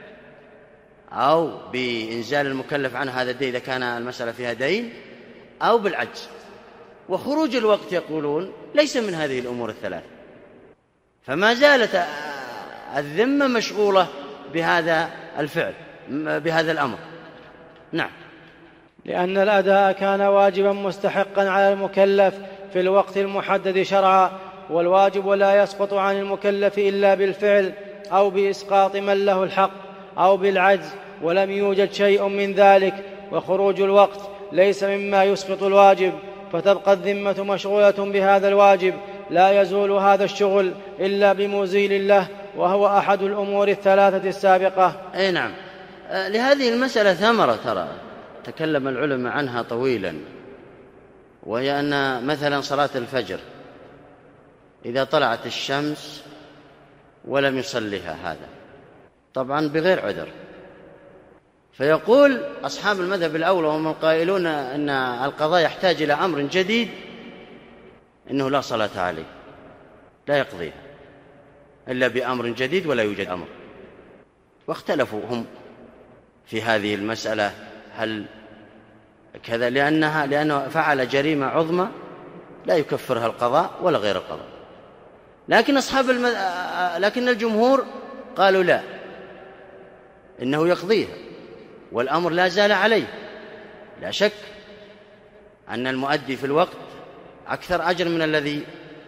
أو بإنزال المكلف عنه هذا الدين إذا كان المسألة فيها دين، أو بالعجز. وخروج الوقت يقولون ليس من هذه الأمور الثلاث، فما زالت الذمة مشغولة بهذا الفعل، بهذا الأمر. نعم. لأن الأداء كان واجبا مستحقا على المكلف في الوقت المحدد شرعا، والواجب لا يسقط عن المكلف إلا بالفعل أو بإسقاط من له الحق أو بالعجز، ولم يوجد شيء من ذلك. وخروج الوقت ليس مما يسقط الواجب، فتبقى الذمة مشغولة بهذا الواجب، لا يزول هذا الشغل إلا بمزيل له، وهو أحد الأمور الثلاثة السابقة. أي نعم. لهذه المسألة ثمرة ترى تكلم العلماء عنها طويلا، وهي أن مثلا صلاة الفجر إذا طلعت الشمس ولم يصليها هذا طبعا بغير عذر، فيقول أصحاب المذهب الأول وهم القائلون أن القضاء يحتاج إلى أمر جديد إنه لا صلاة عليه، لا يقضيها إلا بأمر جديد ولا يوجد أمر. واختلفوا هم في هذه المسألة، هل كذا؟ لأنه فعل جريمة عظمى لا يكفرها القضاء ولا غير القضاء. لكن الجمهور قالوا لا، إنه يقضيها والأمر لا زال عليه. لا شك أن المؤدي في الوقت أكثر أجر من الذي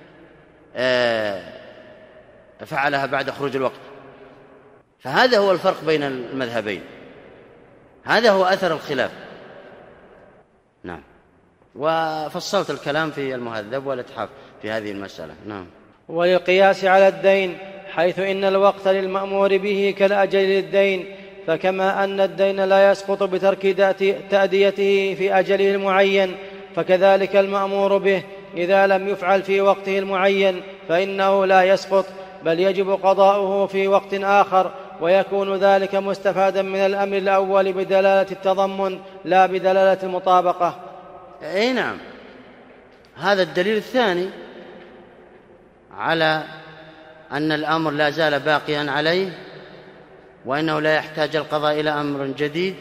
فعلها بعد خروج الوقت. فهذا هو الفرق بين المذهبين، هذا هو أثر الخلاف. نعم. وفصلت الكلام في المهذب والإتحاف في هذه المسألة. نعم. وللقياس على الدين، حيث إن الوقت للمأمور به كالأجل للدين، فكما أن الدين لا يسقط بترك تأديته في أجله المعين، فكذلك المأمور به إذا لم يفعل في وقته المعين فإنه لا يسقط، بل يجب قضاؤه في وقت آخر، ويكون ذلك مستفادا من الأمر الأول بدلالة التضمن لا بدلالة المطابقة. أي نعم. هذا الدليل الثاني على أن الأمر لا زال باقيا عليه، وأنه لا يحتاج القضاء إلى أمر جديد،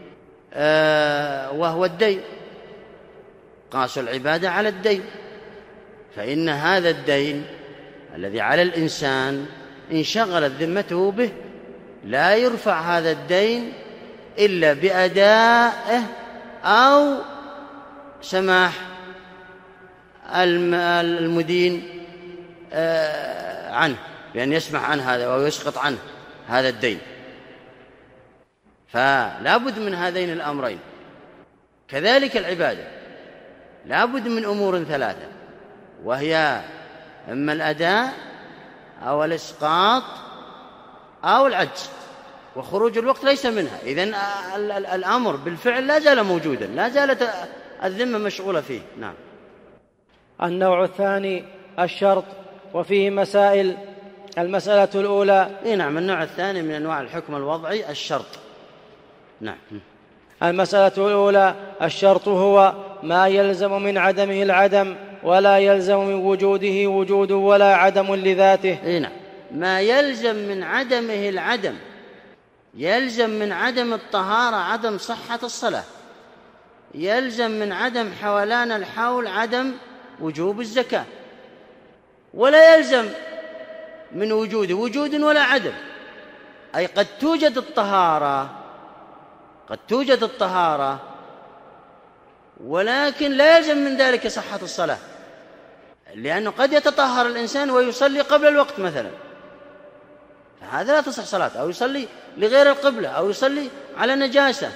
وهو الدين. قاسوا العبادة على الدين، فإن هذا الدين الذي على الإنسان انشغلت ذمته به، لا يرفع هذا الدين إلا بأدائه أو سماح المدين عنه بأن يسمح عن هذا أو يسقط عنه هذا الدين. فلا بد من هذين الأمرين. كذلك العبادة لا بد من أمور ثلاثة، وهي إما الأداء أو الإسقاط أو العجز، وخروج الوقت ليس منها. إذن الأمر بالفعل لا زال موجودا، لا زالت الذمة مشغولة فيه. نعم. النوع الثاني الشرط، وفيه مسائل. المسألة الأولى. نعم. النوع الثاني من أنواع الحكم الوضعي الشرط. نعم. المسألة الأولى الشرط هو ما يلزم من عدمه العدم ولا يلزم من وجوده وجود ولا عدم لذاته. نعم، ما يلزم من عدمه العدم، يلزم من عدم الطهارة عدم صحة الصلاة، يلزم من عدم حولان الحول عدم وجوب الزكاة، ولا يلزم من وجوده وجود ولا عدم. أي قد توجد الطهارة ولكن لا يلزم من ذلك صحة الصلاة، لأنه قد يتطهر الإنسان ويصلي قبل الوقت مثلا، فهذا لا تصح صلاته، أو يصلي لغير القبلة، أو يصلي على نجاسة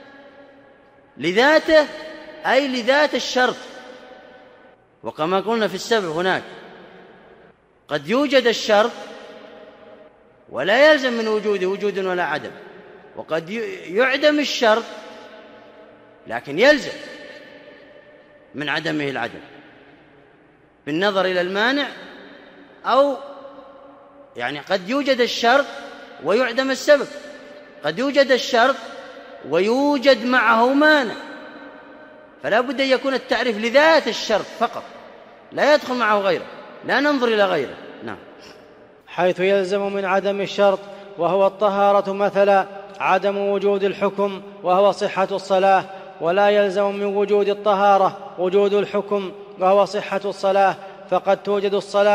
لذاته، أي لذات الشرط. وكما قلنا في السبع هناك قد يوجد الشرط ولا يلزم من وجوده وجود ولا عدم، وقد يعدم الشرط لكن يلزم من عدمه العدم بالنظر إلى المانع، أو يعني قد يوجد الشرط ويعدم السبب، قد يوجد الشرط ويوجد معه مانع، فلا بد أن يكون التعريف لذات الشرط فقط، لا يدخل معه غيره، لا ننظر إلى غيره. نعم. حيث يلزم من عدم الشرط وهو الطهارة مثلا عدم وجود الحكم وهو صحة الصلاة، ولا يلزم من وجود الطهارة وجود الحكم وهو صحة الصلاة، فقد توجد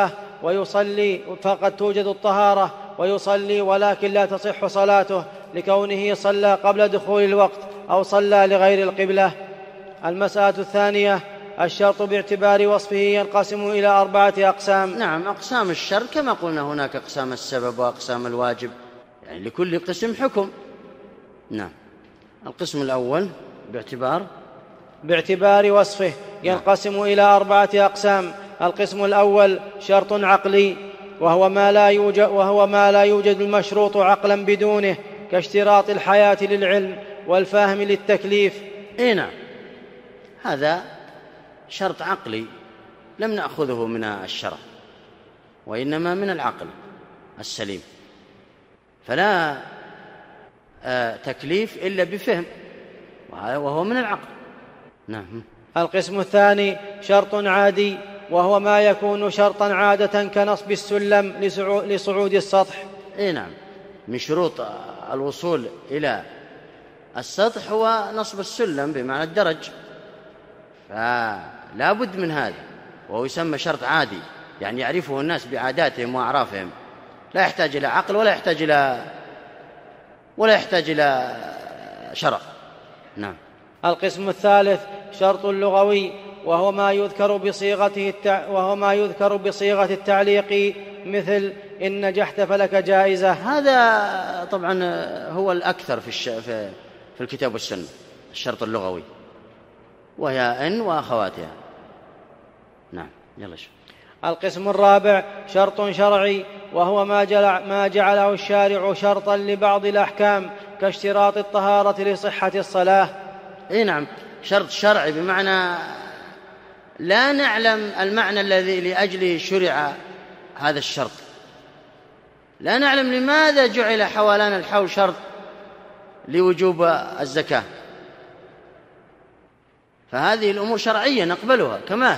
الطهارة ويصلي ولكن لا تصح صلاته لكونه صلى قبل دخول الوقت أو صلى لغير القبلة. المسألة الثانية الشرط باعتبار وصفه ينقسم إلى 4 أقسام. نعم، أقسام الشرط كما قلنا هناك أقسام السبب وأقسام الواجب، يعني لكل قسم حكم. نعم. القسم الأول باعتبار وصفه ينقسم إلى 4 أقسام. القسم الأول شرط عقلي، وهو ما لا يوجد المشروط عقلا بدونه، كاشتراط الحياة للعلم والفهم للتكليف. نعم، هذا شرط عقلي لم نأخذه من الشرع وإنما من العقل السليم، فلا تكليف إلا بفهم، وهو من العقل. نعم. القسم الثاني شرط عادي، وهو ما يكون شرطا عادة كنصب السلم لصعود السطح. نعم، من شروط الوصول إلى السطح هو نصب السلم بمعنى الدرج، فلا بد من هذا، وهو يسمى شرط عادي، يعني يعرفه الناس بعاداتهم وأعرافهم، لا يحتاج إلى عقل ولا يحتاج إلى شرع. نعم. القسم الثالث شرط لغوي، وهو ما يذكر بصيغة التعليق، مثل إن نجحت فلك جائزة. هذا طبعا هو الأكثر في الكتاب والسنة، الشرط اللغوي، وهي إن وأخواتها. نعم. يلا شوف. القسم الرابع شرط شرعي، وهو ما جعله الشارع شرطا لبعض الأحكام، كاشتراط الطهارة لصحة الصلاة. نعم، شرط شرعي بمعنى لا نعلم المعنى الذي لأجله شرع هذا الشرط، لا نعلم لماذا جعل حولان الحول شرط لوجوب الزكاة، فهذه الأمور شرعية نقبلها كما هي.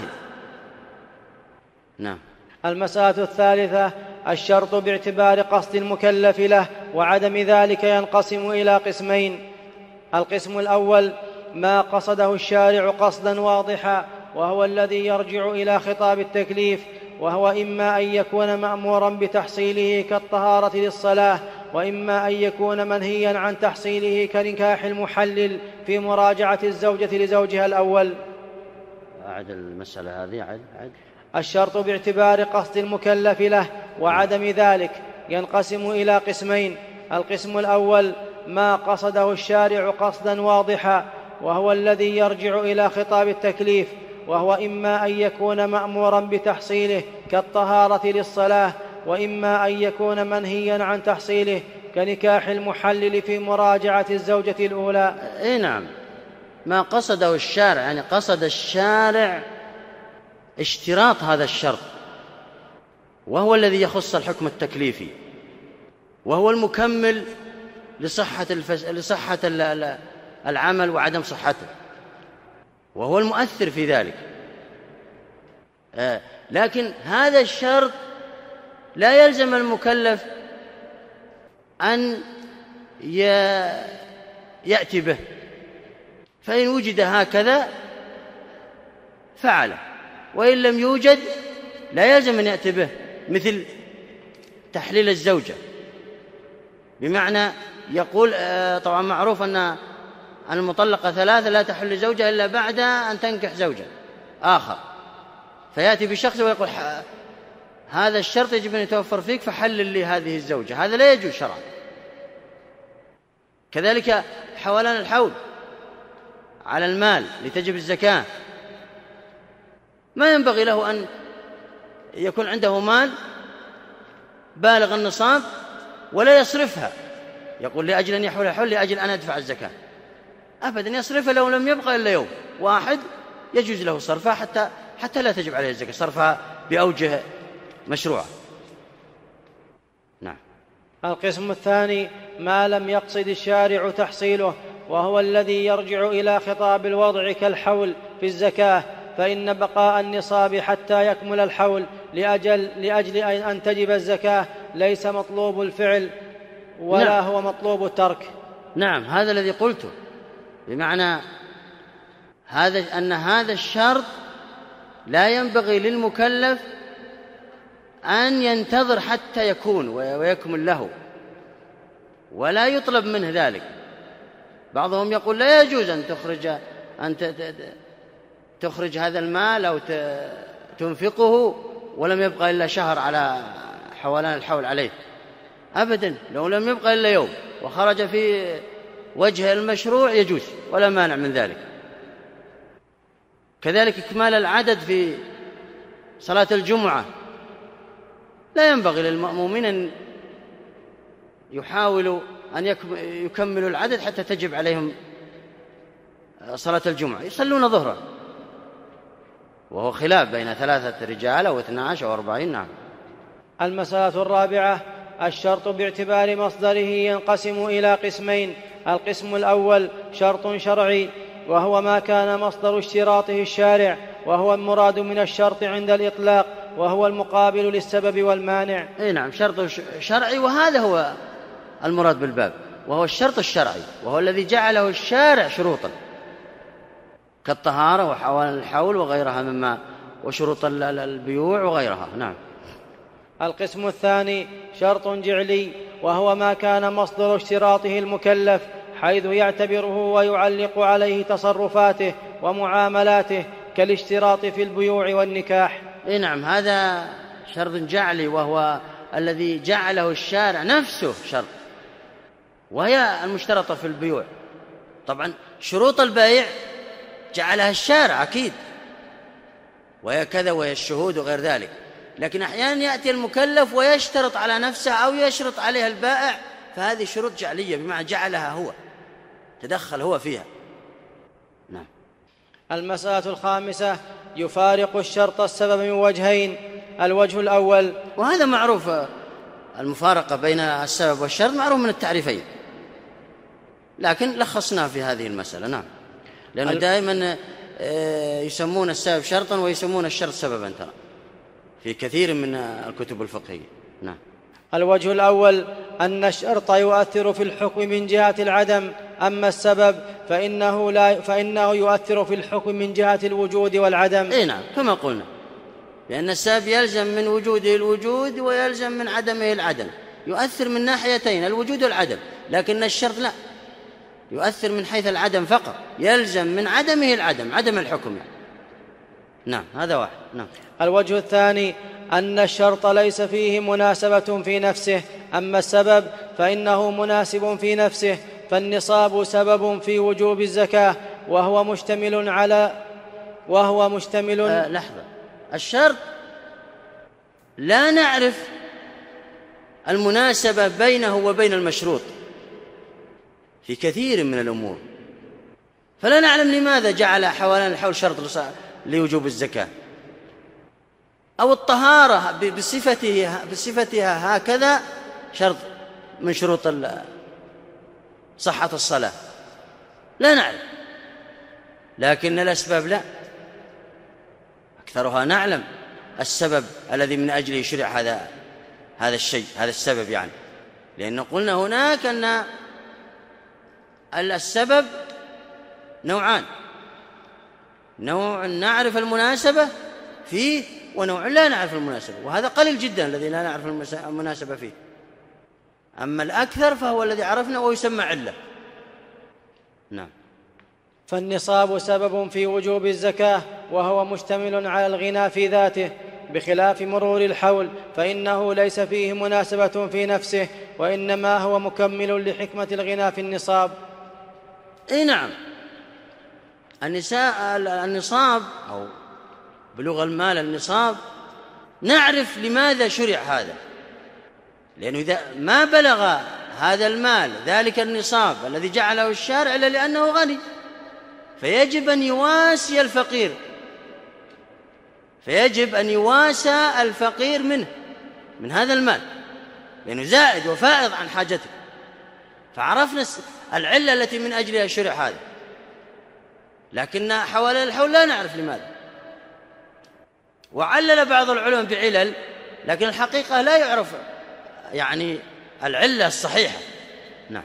نعم. المسألة الثالثة الشرط باعتبار قصد المكلف له، وعدم ذلك ينقسم إلى قسمين. القسم الأول ما قصده الشارع قصدا واضحا، وهو الذي يرجع إلى خطاب التكليف، وهو إما أن يكون مأمورا بتحصيله كالطهارة للصلاة، وإما أن يكون منهيا عن تحصيله كنكاح المحلل في مراجعة الزوجة لزوجها الأول. أعد المسألة هذه. عد. الشرط باعتبار قصد المكلف له وعدم ذلك ينقسم إلى قسمين. القسم الأول ما قصده الشارع قصدا واضحا، وهو الذي يرجع إلى خطاب التكليف، وهو إما أن يكون مأمورا بتحصيله كالطهارة للصلاة، وإما أن يكون منهيا عن تحصيله كنكاح المحلل في مراجعة الزوجة الأولى. نعم، ما قصده الشارع، يعني قصد الشارع اشتراط هذا الشرط، وهو الذي يخص الحكم التكليفي، وهو المكمل لصحة العمل وعدم صحته، وهو المؤثر في ذلك. لكن هذا الشرط لا يلزم المكلف أن يأتي به، فإن وجد هكذا فعله، وإن لم يوجد لا يلزم أن يأتي به، مثل تحليل الزوجة، بمعنى يقول طبعا معروف أن المطلقة 3 لا تحل زوجها إلا بعد أن تنكح زوجا آخر، فيأتي بشخص ويقول هذا الشرط يجب أن يتوفر فيك فحلل لي هذه الزوجة، هذا لا يجوز شرعا. كذلك حولان الحول على المال لتجب الزكاة، ما ينبغي له أن يكون عنده مال بالغ النصاب ولا يصرفها، يقول لأجل أن يحول الحول لأجل أن أدفع الزكاة، أبدا، يصرفها لو لم يبقى إلا يوم واحد يجوز له صرفها حتى لا تجب عليه الزكاة، صرفها بأوجه مشروعة. نعم. القسم الثاني ما لم يقصد الشارع تحصيله، وهو الذي يرجع إلى خطاب الوضع كالحول في الزكاة، فإن بقاء النصاب حتى يكمل الحول لأجل أن تجب الزكاة ليس مطلوب الفعل ولا نعم. هو مطلوب الترك. نعم، هذا الذي قلته، بمعنى أن هذا الشرط لا ينبغي للمكلف أن ينتظر حتى يكون ويكمل له، ولا يطلب منه ذلك. بعضهم يقول لا يجوز أن تخرج هذا المال أو تنفقه ولم يبقى إلا شهر على حولان الحول عليه، أبدا، لو لم يبقى إلا يوم وخرج في وجه المشروع يجوز ولا مانع من ذلك. كذلك إكمال العدد في صلاة الجمعة، لا ينبغي للمأمومين أن يحاولوا أن يكملوا العدد حتى تجب عليهم صلاة الجمعة، يصلون ظهرا، وهو خلاف بين 3 رجال أو 12 أو 40. نعم. المسألة الرابعة الشرط باعتبار مصدره ينقسم إلى قسمين. القسم الأول شرط شرعي، وهو ما كان مصدر اشتراطه الشارع، وهو المراد من الشرط عند الإطلاق، وهو المقابل للسبب والمانع. نعم، شرط شرعي، وهذا هو المراد بالباب، وهو الشرط الشرعي، وهو الذي جعله الشارع شروطا كالطهارة وحوالين الحول وغيرها مما وشروط البيوع وغيرها. نعم. القسم الثاني شرط جعلي، وهو ما كان مصدر اشتراطه المكلف، حيث يعتبره ويعلق عليه تصرفاته ومعاملاته، كالاشتراط في البيوع والنكاح. نعم، هذا شرط جعلي، وهو الذي جعله الشارع نفسه شرط، وهي المشترطة في البيوع. طبعا شروط البيع جعلها الشارع أكيد، وهي كذا وهي الشهود وغير ذلك، لكن أحيانا يأتي المكلف ويشترط على نفسه أو يشرط عليها البائع، فهذه شروط جعلية، بمعنى جعلها هو، تدخل هو فيها. نعم. المسألة الخامسة يفارق الشرط السبب من وجهين. الوجه الأول، وهذا معروف، المفارقة بين السبب والشرط معروف من التعريفين، لكن لخصناه في هذه المسألة. نعم. لأنه دائما يسمون السبب شرطا ويسمون الشرط سببا، ترى في كثير من الكتب الفقهية. نعم. الوجه الأول أن الشرط يؤثر في الحكم من جهة العدم، أما السبب فإنه يؤثر في الحكم من جهة الوجود والعدم. نعم، كما قلنا، لأن السبب يلزم من وجوده الوجود ويلزم من عدمه العدم، يؤثر من ناحيتين الوجود والعدم، لكن الشرط لا، يؤثر من حيث العدم فقط، يلزم من عدمه العدم، عدم الحكم يعني. نعم، هذا واحد. نعم. الوجه الثاني أن الشرط ليس فيه مناسبة في نفسه، أما السبب فإنه مناسب في نفسه، فالنصاب سبب في وجوب الزكاة، وهو مشتمل لحظة، الشرط لا نعرف المناسبة بينه وبين المشروط في كثير من الأمور، فلا نعلم لماذا جعل حوالين الحول شرط لوجوب الزكاة، أو الطهارة بصفتها هكذا شرط من شروط صحة الصلاة، لا نعلم. لكن الأسباب لا، أكثرها نعلم السبب الذي من أجله شرع هذا الشيء، هذا السبب يعني. لأن قلنا هناك أن السبب نوعان: نوع نعرف المناسبة فيه، ونوع لا نعرف المناسبة، وهذا قليل جدا الذي لا نعرف المناسبة فيه. أما الأكثر فهو الذي عرفنا ويسمى علة. نعم. فالنصاب سبب في وجوب الزكاة، وهو مشتمل على الغنى في ذاته، بخلاف مرور الحول فإنه ليس فيه مناسبة في نفسه، وإنما هو مكمل لحكمة الغنى في النصاب. إيه نعم، النصاب أو بلغ المال النصاب، نعرف لماذا شرع هذا، لأنه إذا ما بلغ هذا المال ذلك النصاب الذي جعله الشارع إلا لأنه غني، فيجب أن يواسي الفقير، فيجب أن يواسى الفقير من هذا المال، لأنه زائد وفائض عن حاجته. فعرفنا العلة التي من أجلها شرع هذا، لكن حول الحول لا نعرف لماذا. وعلل بعض العلماء بعلل، لكن الحقيقة لا يعرف يعني العلة الصحيحة. نعم.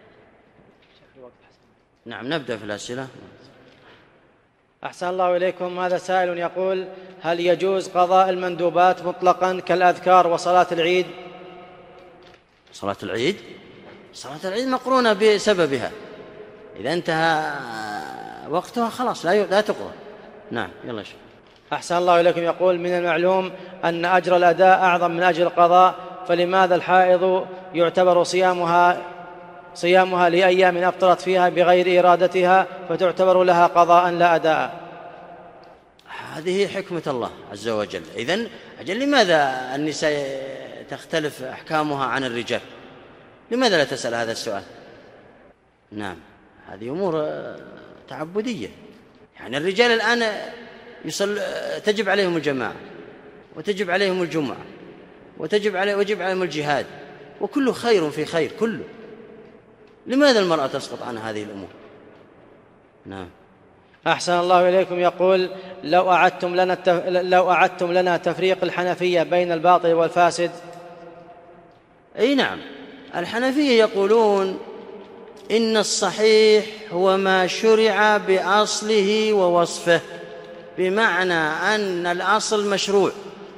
نعم، نبدأ في الأسئلة. أحسن الله إليكم. هذا سائل يقول: هل يجوز قضاء المندوبات مطلقا كالأذكار وصلاة العيد؟ صلاة العيد مقرونة بسببها، إذا انتهى وقتها خلاص لا تقرأ. نعم، يلا شوف. أحسن الله إليكم. يقول: من المعلوم أن أجر الأداء أعظم من أجر القضاء، فلماذا الحائض يعتبر صيامها لأيام أفطرت فيها بغير إرادتها فتعتبر لها قضاء لا أداء؟ هذه حكمة الله عز وجل. إذن لماذا النساء تختلف أحكامها عن الرجال؟ لماذا لا تسأل هذا السؤال؟ نعم، هذه أمور تعبدية. يعني الرجال الآن تجب عليهم الجماعة، وتجب عليهم الجمعة، ويجب عليهم الجهاد، وكل خير في خير كله. لماذا المرأة تسقط عن هذه الأمور؟ نعم. أحسن الله إليكم. يقول: لو أعدتم لنا تفريق الحنفية بين الباطل والفاسد. أي نعم، الحنفية يقولون إن الصحيح هو ما شرع بأصله ووصفه، بمعنى أن الأصل مشروع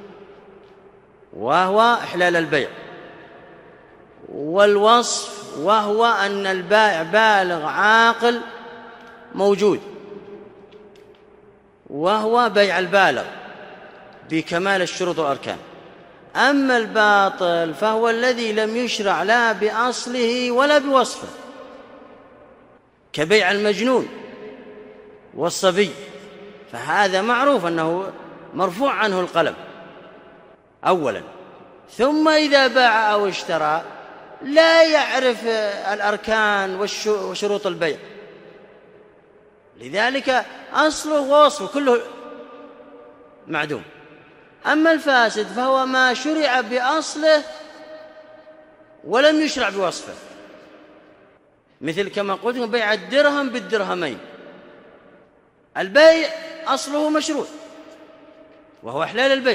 وهو إحلال البيع، والوصف وهو أن البائع بالغ عاقل موجود، وهو بيع البالغ بكمال الشروط والأركان. أما الباطل فهو الذي لم يشرع لا بأصله ولا بوصفه، كبيع المجنون والصبي، فهذا معروف أنه مرفوع عنه القلم أولا، ثم إذا باع أو اشترى لا يعرف الأركان وشروط البيع، لذلك أصله ووصفه كله معدوم. أما الفاسد فهو ما شرع بأصله ولم يشرع بوصفه، مثل كما قلت بيع الدرهم بالدرهمين. البيع أصله مشروع وهو إحلال البيع،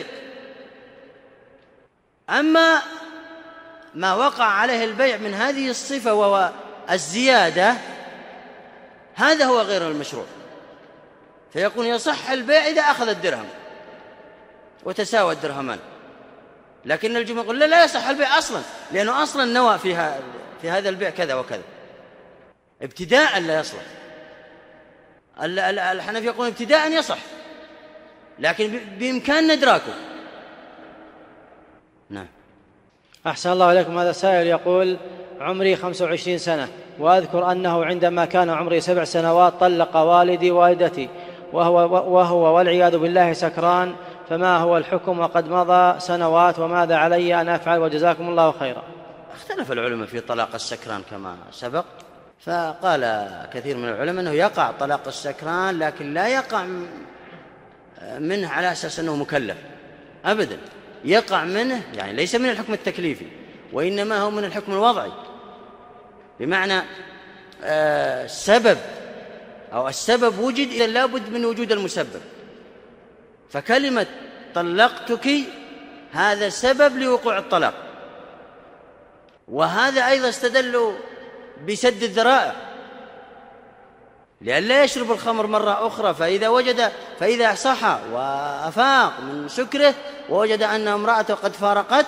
أما ما وقع عليه البيع من هذه الصفة وهو الزيادة، هذا هو غير المشروع، فيكون يصح البيع إذا أخذ الدرهم وتساوى الدرهمان. لكن الجمهور يقول لا يصح البيع أصلا، لأنه أصلا نوى في هذا البيع كذا وكذا، ابتداء لا يصلح. الحنفي يقول ابتداء يصح، لكن بإمكان ندراكه. نعم. أحسن الله إليكم. هذا سائل يقول: عمري 25 سنة، وأذكر أنه عندما كان عمري 7 سنوات طلق والدي والدتي، وهو والعياذ بالله سكران، فما هو الحكم وقد مضى سنوات، وماذا علي أن أفعل؟ وجزاكم الله خيرا. اختلف العلماء في طلاق السكران كما سبق، فقال كثير من العلماء أنه يقع طلاق السكران، لكن لا يقع منه على أساس أنه مكلف أبدا، يقع منه يعني ليس من الحكم التكليفي، وإنما هو من الحكم الوضعي، بمعنى سبب أو السبب وجد إذا لابد من وجود المسبب. فكلمة طلقتك هذا سبب لوقوع الطلاق. وهذا أيضا استدلوا بسد الذرائع لئلا يشرب الخمر مرة أخرى، فإذا صحى وأفاق من سكره ووجد أن امرأته قد فارقته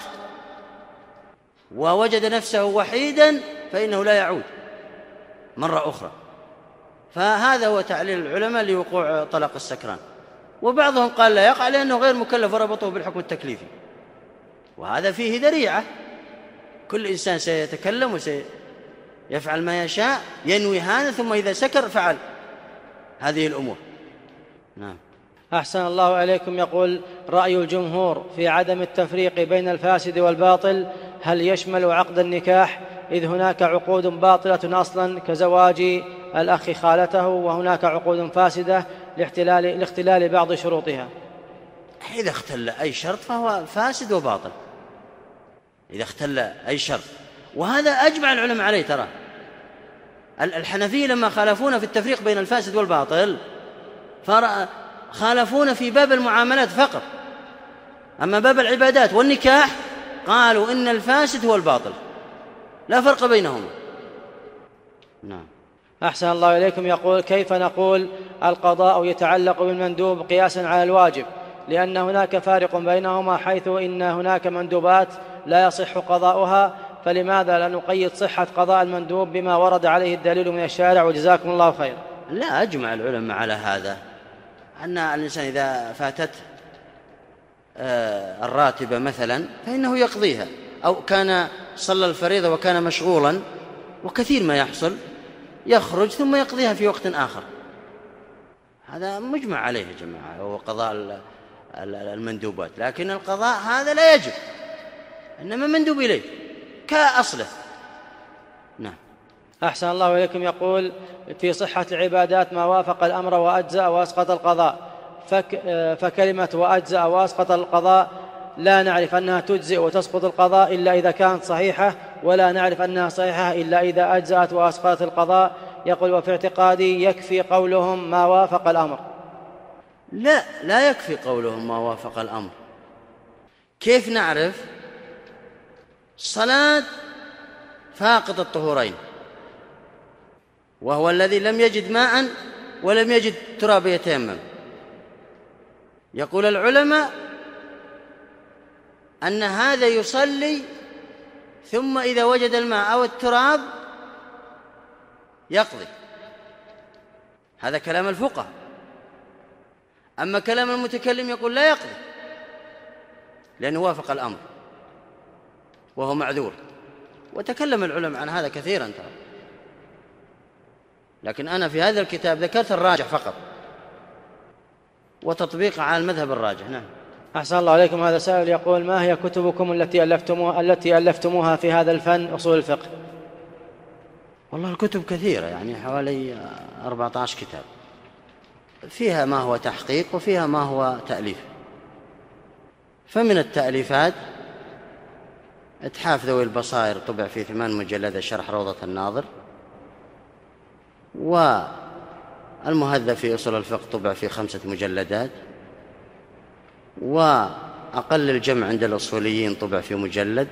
ووجد نفسه وحيدا فإنه لا يعود مرة أخرى. فهذا هو تعليل العلماء لوقوع طلاق السكران. وبعضهم قال لا يقع لأنه غير مكلف وربطه بالحكم التكليفي، وهذا فيه ذريعة. كل إنسان سيتكلم وسيفعل ما يشاء ينوي هذا، ثم إذا سكر فعل هذه الأمور. نعم. أحسن الله إليكم. يقول: رأي الجمهور في عدم التفريق بين الفاسد والباطل هل يشمل عقد النكاح؟ إذ هناك عقود باطلة أصلا كزواج الأخ خالته، وهناك عقود فاسدة لاختلال بعض شروطها. إذا اختل أي شرط فهو فاسد وباطل، إذا اختل أي شرط. وهذا أجمع العلماء عليه. ترى الحنفية لما خالفون في التفريق بين الفاسد والباطل خالفون في باب المعاملات فقط، أما باب العبادات والنكاح قالوا إن الفاسد هو الباطل، لا فرق بينهما. نعم. أحسن الله إليكم. يقول: كيف نقول القضاء يتعلق بالمندوب قياسا على الواجب، لأن هناك فارق بينهما، حيث إن هناك مندوبات لا يصح قضاؤها، فلماذا لا نقيد صحة قضاء المندوب بما ورد عليه الدليل من الشارع؟ وجزاكم الله خيرا. لا، أجمع العلماء على هذا، أن الإنسان إذا فاتت الراتبة مثلا فإنه يقضيها، أو كان صلى الفريضة وكان مشغولا، وكثير ما يحصل يخرج ثم يقضيها في وقت آخر. هذا مجمع عليه يا جماعة، هو قضاء المندوبات. لكن القضاء هذا لا يجب، إنما مندوب إليه كأصله. نعم. أحسن الله إليكم. يقول: في صحة العبادات ما وافق الأمر وأجزأ وأسقط القضاء، فكلمة وأجزأ وأسقط القضاء لا نعرف أنها تجزئ وتسقط القضاء إلا إذا كانت صحيحة، ولا نعرف أنها صحيحة إلا إذا أجزأت وأسقطت القضاء. يقول: وفي اعتقادي يكفي قولهم ما وافق الأمر. لا يكفي قولهم ما وافق الأمر. كيف نعرف؟ صلاة فاقد الطهورين، وهو الذي لم يجد ماء ولم يجد تراب يتيمم. يقول العلماء أن هذا يصلي، ثم إذا وجد الماء أو التراب يقضي. هذا كلام الفقهاء. أما كلام المتكلم يقول لا يقضي، لأنه وافق الأمر وهو معذور. وتكلم العلماء عن هذا كثيرا ترى، لكن أنا في هذا الكتاب ذكرت الراجح فقط وتطبيق على المذهب الراجح. نعم. أحسن الله عليكم. هذا سائل يقول: ما هي كتبكم التي ألفتموها في هذا الفن أصول الفقه؟ والله الكتب كثيرة، يعني حوالي 14 كتاب، فيها ما هو تحقيق وفيها ما هو تأليف. فمن التأليفات إتحاف ذوي البصائر طبع في 8 مجلدات شرح روضة الناظر، والمهذب في أصول الفقه طبع في 5 مجلدات، وأقل الجمع عند الأصوليين طبع في مجلد،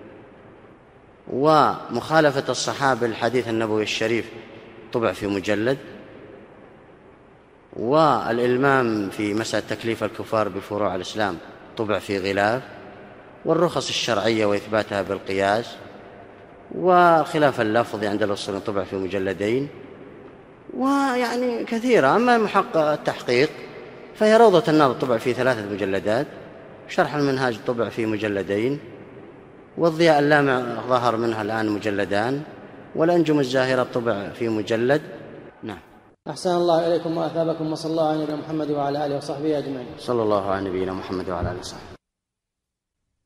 ومخالفة الصحابة الحديث النبوي الشريف طبع في مجلد، والإلمام في مسألة تكليف الكفار بفروع الإسلام طبع في غلاف، والرخص الشرعية وإثباتها بالقياس، وخلاف اللفظ عند الأصوليين طبع في مجلدين، ويعني كثيرة. أما محقق التحقيق فهي روضة الناظر طبع في 3 مجلدات، شرح المنهاج طبع في مجلدين، والضياء اللامع ظهر منها الآن مجلدان، والأنجم الزاهرة طبع في مجلد. نعم. أحسن الله إليكم وأثابكم، وصلى الله على نبينا محمد وعلى آله وصحبه أجمعين. صلى الله على نبينا محمد وعلى آله وصحبه.